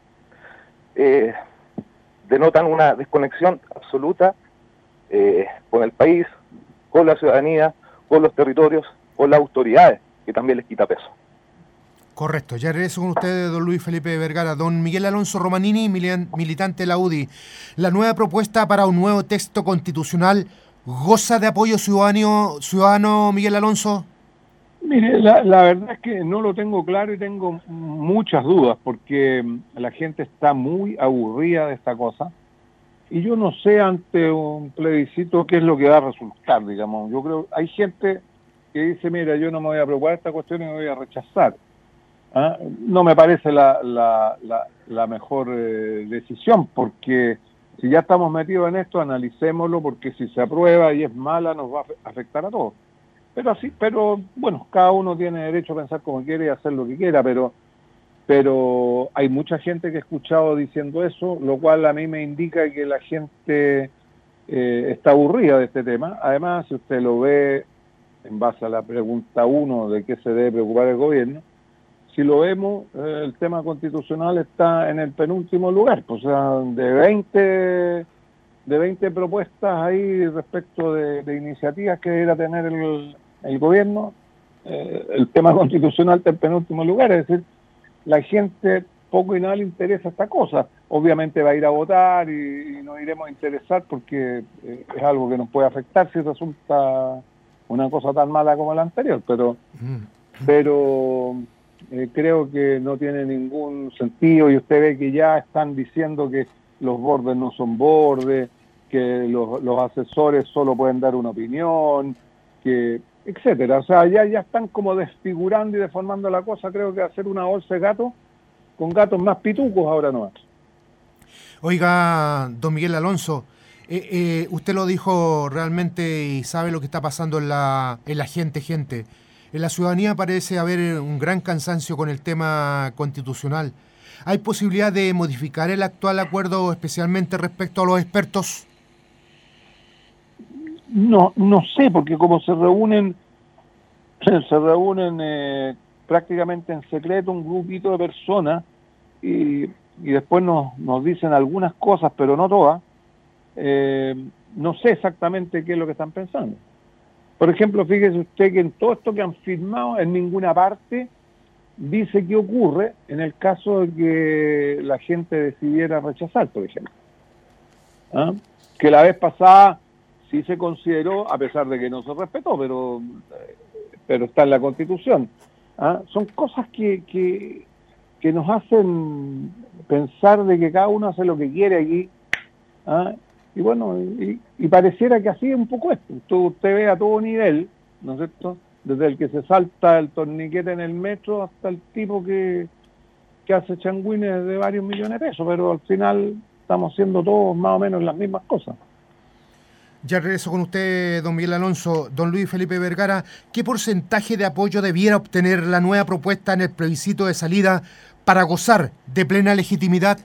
eh, denotan una desconexión absoluta eh, con el país, con la ciudadanía, con los territorios, con las autoridades, que también les quita peso. Correcto, ya regreso con ustedes, don Luis Felipe Vergara. Don Miguel Alonso Romanini, militante de la U D I. La nueva propuesta para un nuevo texto constitucional goza de apoyo ciudadano, ciudadano Miguel Alonso. Mire, la, la verdad es que no lo tengo claro y tengo muchas dudas, porque la gente está muy aburrida de esta cosa, y yo no sé ante un plebiscito qué es lo que va a resultar, digamos. Yo creo, hay gente que dice, mira, yo no me voy a preocupar de esta cuestión y me voy a rechazar. ¿Ah? No me parece la, la, la, la mejor eh, decisión, porque si ya estamos metidos en esto, analicémoslo, porque si se aprueba y es mala, nos va a afectar a todos. Pero así, pero bueno, cada uno tiene derecho a pensar como quiere y hacer lo que quiera, pero pero hay mucha gente que he escuchado diciendo eso, lo cual a mí me indica que la gente eh, está aburrida de este tema. Además, si usted lo ve en base a la pregunta uno de qué se debe preocupar el gobierno, si lo vemos, eh, el tema constitucional está en el penúltimo lugar, o sea, de veinte, de veinte propuestas ahí respecto de, de iniciativas que debería tener el, el gobierno, eh, el tema constitucional está en penúltimo lugar, es decir, la gente poco y nada le interesa esta cosa. Obviamente va a ir a votar y, y nos iremos a interesar porque eh, es algo que nos puede afectar si resulta una cosa tan mala como la anterior, pero pero eh, creo que no tiene ningún sentido y usted ve que ya están diciendo que los bordes no son bordes, que los, los asesores solo pueden dar una opinión, que etcétera. O sea, ya, ya están como desfigurando y deformando la cosa. Creo que hacer una bolsa de gatos con gatos más pitucos ahora no es. Oiga, don Miguel Alonso, eh, eh, usted lo dijo realmente y sabe lo que está pasando en la, en la gente, gente. En la ciudadanía parece haber un gran cansancio con el tema constitucional. ¿Hay posibilidad de modificar el actual acuerdo, especialmente respecto a los expertos? No, no sé, porque como se reúnen, se reúnen eh, prácticamente en secreto un grupito de personas y, y después nos, nos dicen algunas cosas, pero no todas, eh, no sé exactamente qué es lo que están pensando. Por ejemplo, fíjese usted que en todo esto que han firmado, en ninguna parte dice qué ocurre en el caso de que la gente decidiera rechazar, por ejemplo. ¿Ah? Que la vez pasada sí se consideró, a pesar de que no se respetó, pero, pero está en la Constitución. ¿Ah? Son cosas que, que, que nos hacen pensar de que cada uno hace lo que quiere aquí. ¿Ah? Y bueno, y, y pareciera que así es un poco esto. Usted, usted ve a todo nivel, ¿no es cierto?, desde el que se salta el torniquete en el metro hasta el tipo que, que hace changuines de varios millones de pesos, pero al final estamos haciendo todos más o menos las mismas cosas. Ya regreso con usted, don Miguel Alonso. Don Luis Felipe Vergara, ¿qué porcentaje de apoyo debiera obtener la nueva propuesta en el plebiscito de salida para gozar de plena legitimidad?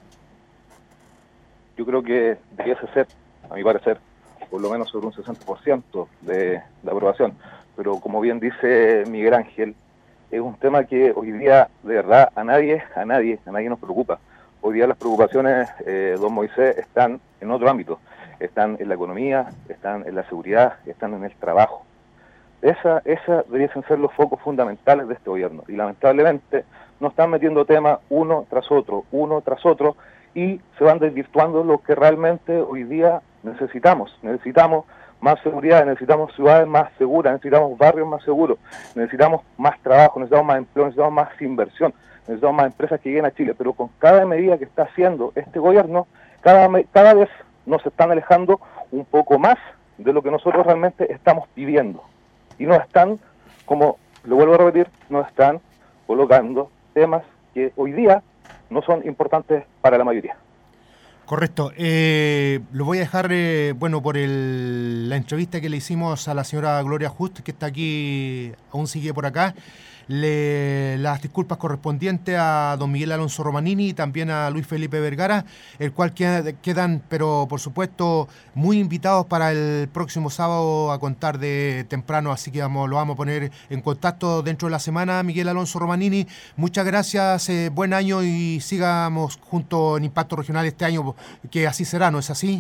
Yo creo que debiese ser, a mi parecer, por lo menos sobre un sesenta por ciento de, de aprobación. Pero como bien dice Miguel Ángel, es un tema que hoy día, de verdad, a nadie, a nadie, a nadie nos preocupa. Hoy día las preocupaciones, eh, don Moisés, están en otro ámbito. Están en la economía, están en la seguridad, están en el trabajo. Esa, esa debiesen ser los focos fundamentales de este gobierno. Y lamentablemente nos están metiendo temas uno tras otro, uno tras otro, y se van desvirtuando lo que realmente hoy día necesitamos. Necesitamos más seguridad, necesitamos ciudades más seguras, necesitamos barrios más seguros, necesitamos más trabajo, necesitamos más empleo, necesitamos más inversión, necesitamos más empresas que lleguen a Chile. Pero con cada medida que está haciendo este gobierno, cada, cada vez nos están alejando un poco más de lo que nosotros realmente estamos pidiendo. Y no están, como lo vuelvo a repetir, no están colocando temas que hoy día no son importantes para la mayoría. Correcto. Eh, lo voy a dejar, eh, bueno, por el, la entrevista que le hicimos a la señora Gloria Just, que está aquí, aún sigue por acá. Le, las disculpas correspondientes a don Miguel Alonso Romanini y también a Luis Felipe Vergara, el cual queda, quedan, pero por supuesto, muy invitados para el próximo sábado a contar de temprano, así que vamos, lo vamos a poner en contacto dentro de la semana. Miguel Alonso Romanini, muchas gracias, eh, buen año y sigamos juntos en Impacto Regional este año, que así será, ¿no es así?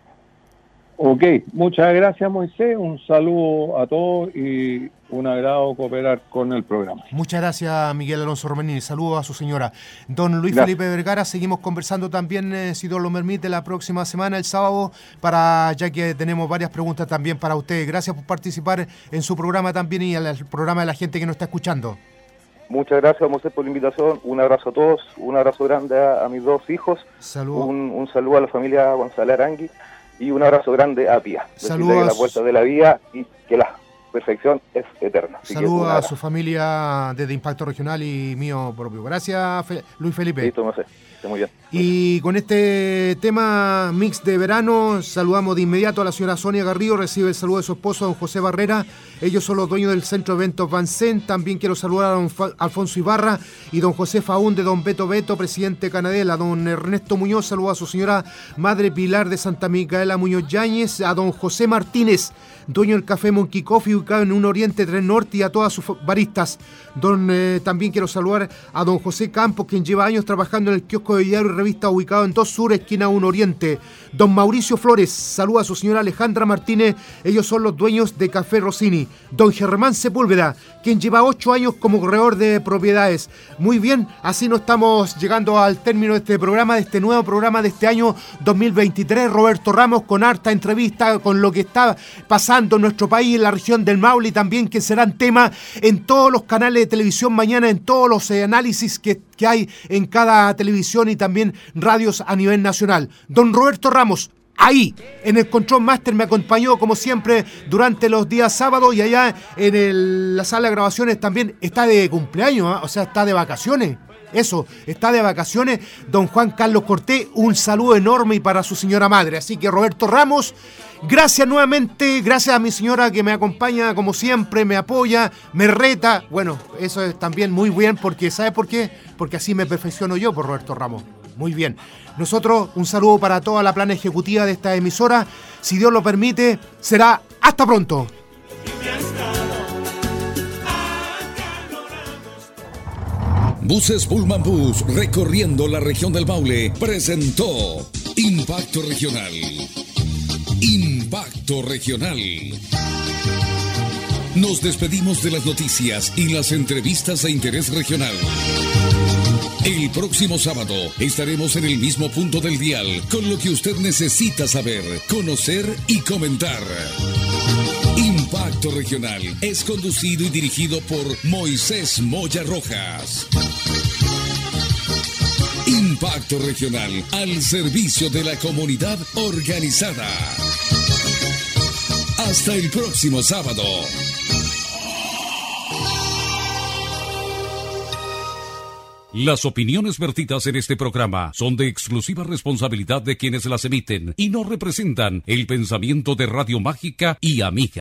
Ok, muchas gracias Moisés, un saludo a todos y un agrado cooperar con el programa. Muchas gracias Miguel Alonso Romanini, saludos a su señora. Don Luis Gracias. Felipe Vergara, seguimos conversando también, eh, si Dios lo permite, la próxima semana, el sábado, para ya que tenemos varias preguntas también para usted. Gracias por participar en su programa también y al programa de la gente que nos está escuchando. Muchas gracias, Moisés, por la invitación. Un abrazo a todos, un abrazo grande a, a mis dos hijos. Saludos. Un, un saludo a la familia González Arangui y un abrazo grande a Pía. Saludos. Decirle que la vuelta de la vida y que la perfección es eterna. Así Saludos que a su familia desde Impacto Regional y mío propio. Gracias, Fe- Luis Felipe. Listo, Moisés. Esté muy bien. Y con este tema mix de verano, saludamos de inmediato a la señora Sonia Garrido, recibe el saludo de su esposo, don José Barrera. Ellos son los dueños del Centro de Eventos Vansen. También quiero saludar a don Fa- Alfonso Ibarra y don José Faún de don Beto Beto, presidente de Canadela. Don Ernesto Muñoz, saluda a su señora Madre Pilar de Santa Micaela Muñoz Yáñez. A don José Martínez, dueño del Café Monkey Coffee, ubicado en un Oriente Tres Norte, y a todas sus baristas. Don, eh, también quiero saludar a don José Campos, quien lleva años trabajando en el kiosco de diario y revista ubicado en Dos Sur, esquina uno Oriente. Don Mauricio Flores saluda a su señora Alejandra Martínez, ellos son los dueños de Café Rossini. Don Germán Sepúlveda, quien lleva ocho años como corredor de propiedades. Muy bien, así nos estamos llegando al término de este programa, de este nuevo programa de este año dos mil veintitrés. Roberto Ramos con harta entrevista con lo que está pasando en nuestro país, en la región del Maule, y también que serán tema en todos los canales de televisión mañana, en todos los eh, análisis que, que hay en cada televisión y también radios a nivel nacional. Don Roberto Ramos, ahí, en el Control Master, me acompañó como siempre durante los días sábados, y allá en el, la sala de grabaciones también está de cumpleaños, ¿eh? O sea, está de vacaciones. Eso, está de vacaciones don Juan Carlos Cortés, un saludo enorme y para su señora madre. Así que Roberto Ramos, gracias nuevamente, gracias a mi señora que me acompaña como siempre, me apoya, me reta. Bueno, eso es también muy bien, porque ¿sabe por qué? Porque así me perfecciono yo por Roberto Ramos. Muy bien. Nosotros, un saludo para toda la plana ejecutiva de esta emisora. Si Dios lo permite, será hasta pronto. Buses Pullman Bus, recorriendo la región del Maule, presentó Impacto Regional. Impacto Regional. Nos despedimos de las noticias y las entrevistas de interés regional. El próximo sábado estaremos en el mismo punto del dial, con lo que usted necesita saber, conocer y comentar. Impacto Regional es conducido y dirigido por Moisés Moya Rojas. Impacto Regional al servicio de la comunidad organizada. Hasta el próximo sábado. Las opiniones vertidas en este programa son de exclusiva responsabilidad de quienes las emiten y no representan el pensamiento de Radio Mágica y Amiga.